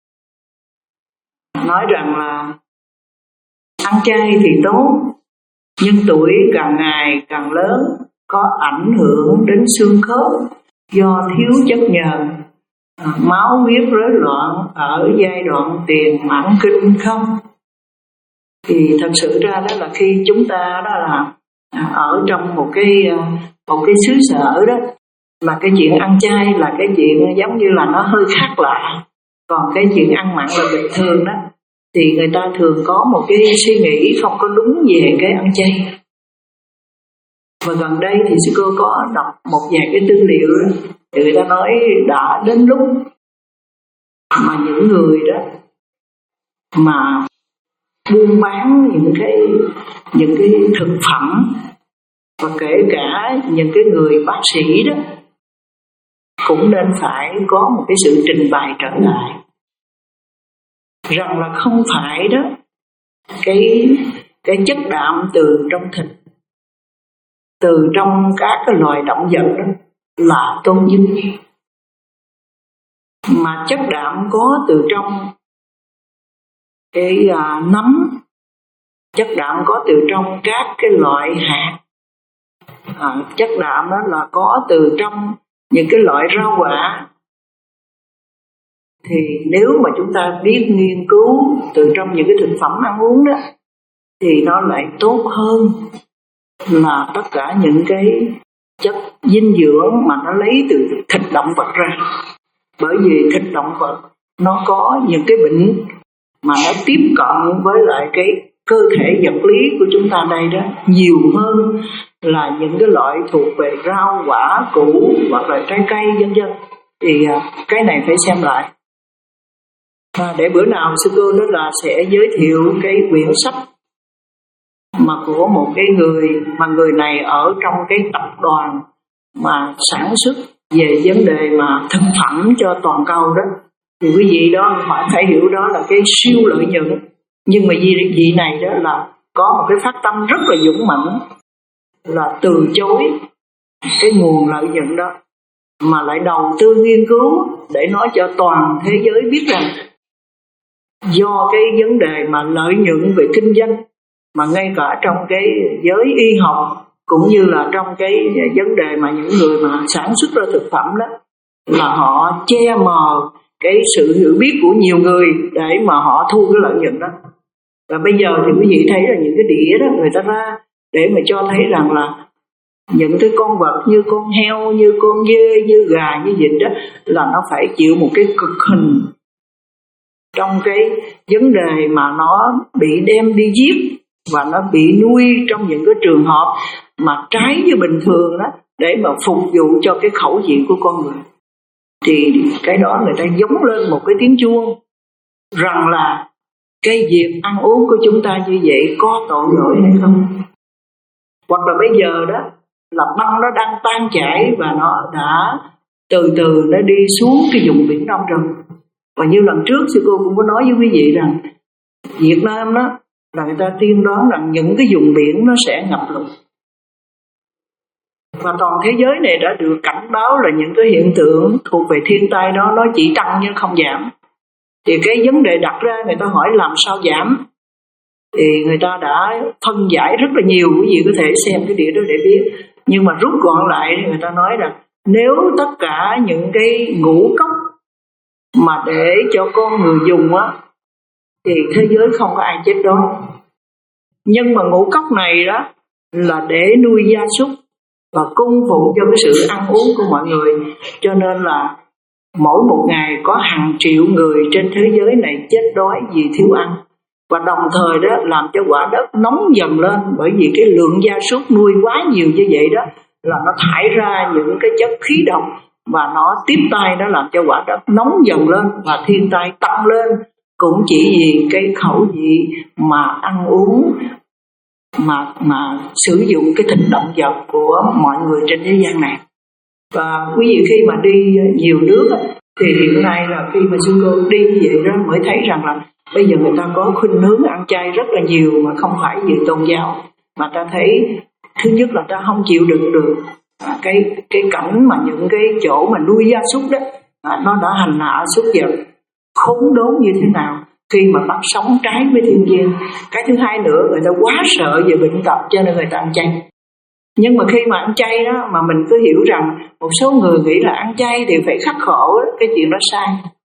nói rằng là ăn chay thì tốt, nhưng tuổi càng ngày càng lớn có ảnh hưởng đến xương khớp do thiếu chất nhờn, máu huyết rối loạn ở giai đoạn tiền mãn kinh không? Thì thật sự ra đó là khi chúng ta đó là ở trong một cái một cái xứ sở đó, mà cái chuyện ăn chay là cái chuyện giống như là nó hơi khác lạ, còn cái chuyện ăn mặn là bình thường đó, thì người ta thường có một cái suy nghĩ không có đúng về cái ăn chay. Và gần đây thì sư cô có đọc một vài cái tư liệu đó, thì người ta nói đã đến lúc mà những người đó mà buôn bán những cái những cái thực phẩm, và kể cả những cái người bác sĩ đó, cũng nên phải có một cái sự trình bày trở lại rằng là không phải đó cái cái chất đạm từ trong thịt, từ trong các cái loài động vật đó là tốt nhất, mà chất đạm có từ trong cái à, nấm, chất đạm có từ trong các cái loại hạt, à, chất đạm đó là có từ trong những cái loại rau quả. Thì nếu mà chúng ta biết nghiên cứu từ trong những cái thực phẩm ăn uống đó, thì nó lại tốt hơn là tất cả những cái chất dinh dưỡng mà nó lấy từ thịt động vật ra. Bởi vì thịt động vật nó có những cái bệnh mà nó tiếp cận với lại cái cơ thể vật lý của chúng ta đây đó nhiều hơn là những cái loại thuộc về rau quả củ hoặc là trái cây vân vân. Thì cái này phải xem lại. Và để bữa nào sư cô nói là sẽ giới thiệu cái quyển sách mà của một cái người mà người này ở trong cái tập đoàn mà sản xuất về vấn đề mà thực phẩm cho toàn cầu đó. Thì quý vị đó phải phải hiểu đó là cái siêu lợi nhuận. Nhưng mà vị, vị này đó là có một cái phát tâm rất là dũng mãnh, là từ chối cái nguồn lợi nhuận đó, mà lại đầu tư nghiên cứu để nói cho toàn thế giới biết rằng do cái vấn đề mà lợi nhuận về kinh doanh, mà ngay cả trong cái giới y học cũng như là trong cái vấn đề mà những người mà sản xuất ra thực phẩm đó, là họ che mờ cái sự hiểu biết của nhiều người để mà họ thu cái lợi nhuận đó. Và bây giờ thì quý vị thấy là những cái đĩa đó người ta ra để mà cho thấy rằng là những cái con vật như con heo, như con dê, như gà, như vịt đó là nó phải chịu một cái cực hình trong cái vấn đề mà nó bị đem đi giết và nó bị nuôi trong những cái trường hợp mà trái với bình thường đó để mà phục vụ cho cái khẩu vị của con người. Thì cái đó người ta giống lên một cái tiếng chuông rằng là cái việc ăn uống của chúng ta như vậy có tội lỗi hay không. Hoặc là bây giờ đó là băng nó đang tan chảy và nó đã từ từ nó đi xuống cái vùng biển Đông rồi. Và như lần trước sư cô cũng có nói với quý vị rằng Việt Nam đó là người ta tiên đoán rằng những cái vùng biển nó sẽ ngập lụt. Và toàn thế giới này đã được cảnh báo là những cái hiện tượng thuộc về thiên tai đó nó chỉ tăng nhưng không giảm. Thì cái vấn đề đặt ra người ta hỏi làm sao giảm, thì người ta đã phân giải rất là nhiều, quý vị có thể xem cái đĩa đó để biết. Nhưng mà rút gọn lại thì người ta nói rằng nếu tất cả những cái ngũ cốc mà để cho con người dùng á thì thế giới không có ai chết đói. Nhưng mà ngũ cốc này đó là để nuôi gia súc và cung phụng cho cái sự ăn uống của mọi người. Cho nên là mỗi một ngày có hàng triệu người trên thế giới này chết đói vì thiếu ăn. Và đồng thời đó làm cho quả đất nóng dần lên, bởi vì cái lượng gia súc nuôi quá nhiều như vậy đó là nó thải ra những cái chất khí độc và nó tiếp tay nó làm cho quả đất nóng dần lên và thiên tai tăng lên, cũng chỉ vì cái khẩu vị mà ăn uống mà mà sử dụng cái thịt động vật của mọi người trên thế gian này. Và quý vị khi mà đi nhiều nước thì hiện nay là khi mà sư cô đi như vậy đó mới thấy rằng là bây giờ người ta có khuynh hướng ăn chay rất là nhiều, mà không phải vì tôn giáo, mà ta thấy thứ nhất là ta không chịu đựng được cái cái cảnh mà những cái chỗ mà nuôi gia súc đó nó đã hành hạ súc vật khốn đốn như thế nào khi mà bắt sống trái với thiên nhiên. Cái thứ hai nữa, người ta quá sợ về bệnh tật cho nên người ta ăn chay. Nhưng mà khi mà ăn chay đó mà mình cứ hiểu rằng một số người nghĩ là ăn chay thì phải khắc khổ đó, cái chuyện đó sai.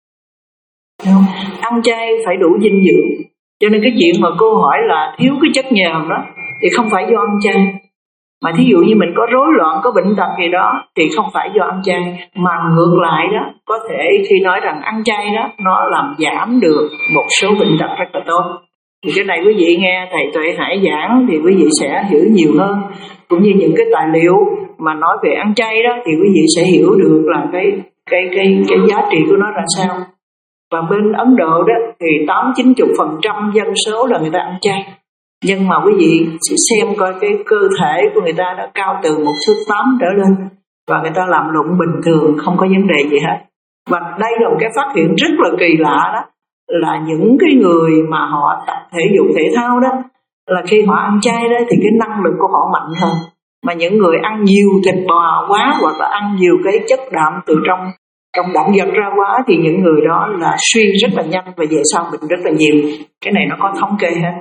Không? Ăn chay phải đủ dinh dưỡng. Cho nên cái chuyện mà cô hỏi là thiếu cái chất nhờn đó thì không phải do ăn chay. Mà thí dụ như mình có rối loạn, có bệnh tật gì đó thì không phải do ăn chay, mà ngược lại đó, có thể khi nói rằng ăn chay đó nó làm giảm được một số bệnh tật rất là tốt. Thì cái này quý vị nghe thầy Tuệ Hải giảng thì quý vị sẽ hiểu nhiều hơn. Cũng như những cái tài liệu mà nói về ăn chay đó thì quý vị sẽ hiểu được là cái cái cái cái giá trị của nó là sao. Và bên Ấn Độ đó thì tám chín mươi phần trăm dân số là người ta ăn chay. Nhưng mà quý vị sẽ xem coi cái cơ thể của người ta đã cao từ một thước tám trở lên và người ta làm lụng bình thường, không có vấn đề gì hết. Và đây là một cái phát hiện rất là kỳ lạ đó, là những cái người mà họ tập thể dục thể thao đó, là khi họ ăn chay đó thì cái năng lực của họ mạnh hơn. Mà những người ăn nhiều thịt bò quá hoặc là ăn nhiều cái chất đạm từ trong trong động vật ra quá thì những người đó là suy rất là nhanh và về sau bệnh rất là nhiều. Cái này nó có thống kê hết.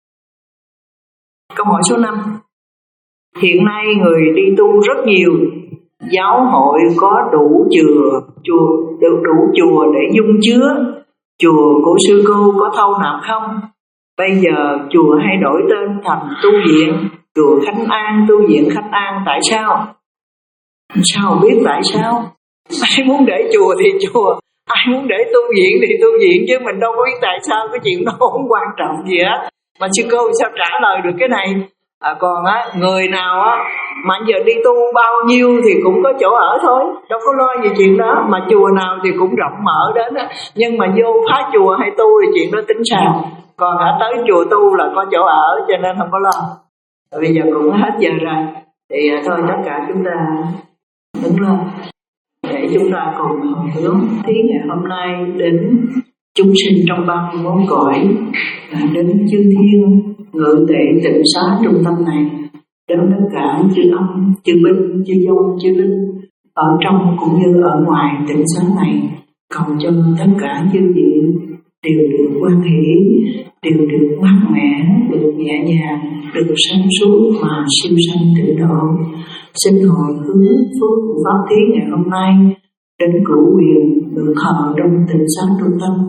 Câu hỏi số năm. Hiện nay người đi tu rất nhiều, giáo hội có đủ chùa, chùa đủ, đủ chùa để dung chứa. Chùa của sư cô có thâu nạp không? Bây giờ chùa hay đổi tên thành tu viện, chùa Khánh An, tu viện Khánh An, tại sao? Sao biết tại sao? Ai muốn để chùa thì chùa, ai muốn để tu viện thì tu viện, chứ mình đâu có biết tại sao, cái chuyện đó không quan trọng gì hết. Mà sư cô sao trả lời được cái này? À, còn á, người nào á mà giờ đi tu bao nhiêu thì cũng có chỗ ở thôi, đâu có lo gì chuyện đó. Mà chùa nào thì cũng rộng mở đến á, nhưng mà vô phá chùa hay tu thì chuyện đó tính sao. Còn hả, tới chùa tu là có chỗ ở, cho nên không có lo. Rồi bây giờ cũng hết giờ rồi thì thôi tất cả chúng ta đứng lên để chúng ta cùng hướng thí ngày hôm nay đến chúng sinh trong ba mươi mốt cõi, đến chư thiên ngự tệ tịnh xá trung tâm này, đến tất cả chư âm, chư binh, chư dông, chư linh ở trong cũng như ở ngoài tịnh xá này, cầu cho tất cả chư vị đều được hoan hỷ, đều được mát mẻ, được nhẹ nhàng, được sáng suốt mà siêu sanh tịnh độ. Xin hồi hướng phước của pháp thí ngày hôm nay đến cửu quyền được thờ trong tịnh xá trung tâm,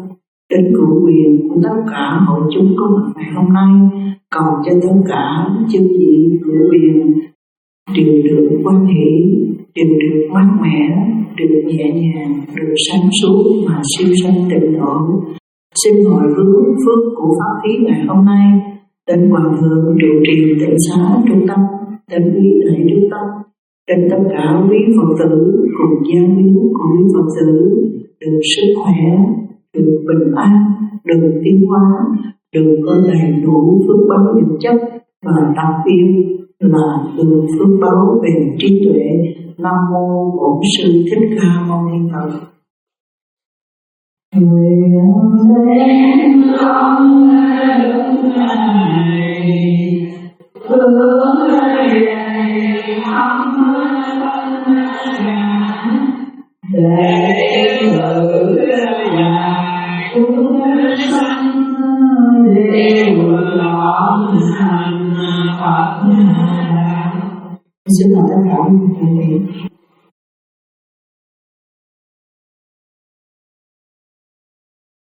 đến cửu quyền của tất cả hội chúng có mặt ngày hôm nay, cầu cho tất cả chư vị cửu quyền đều được quan hỷ, đều được mát mẻ, được nhẹ nhàng, được sáng suốt mà siêu sanh tịnh độ. Xin hồi hướng phước của pháp thí ngày hôm nay đến Hoàng thượng trụ trì tịnh xá trung tâm, đến quý đại trung tâm, đến tất cả quý Phật tử cùng gia quyến của quý Phật tử được sức khỏe, được bình an, được tiến hóa, được có đầy đủ phước báo vật chất và đặc biệt là được phước báo về trí tuệ. Nam mô Bổn Sư Thích Ca Mâu Ni Phật. Nguyện đem con đường này hướng về thăm để tự giải chúng sanh đều lòng thành Phật. Xin mời tất cả quý vị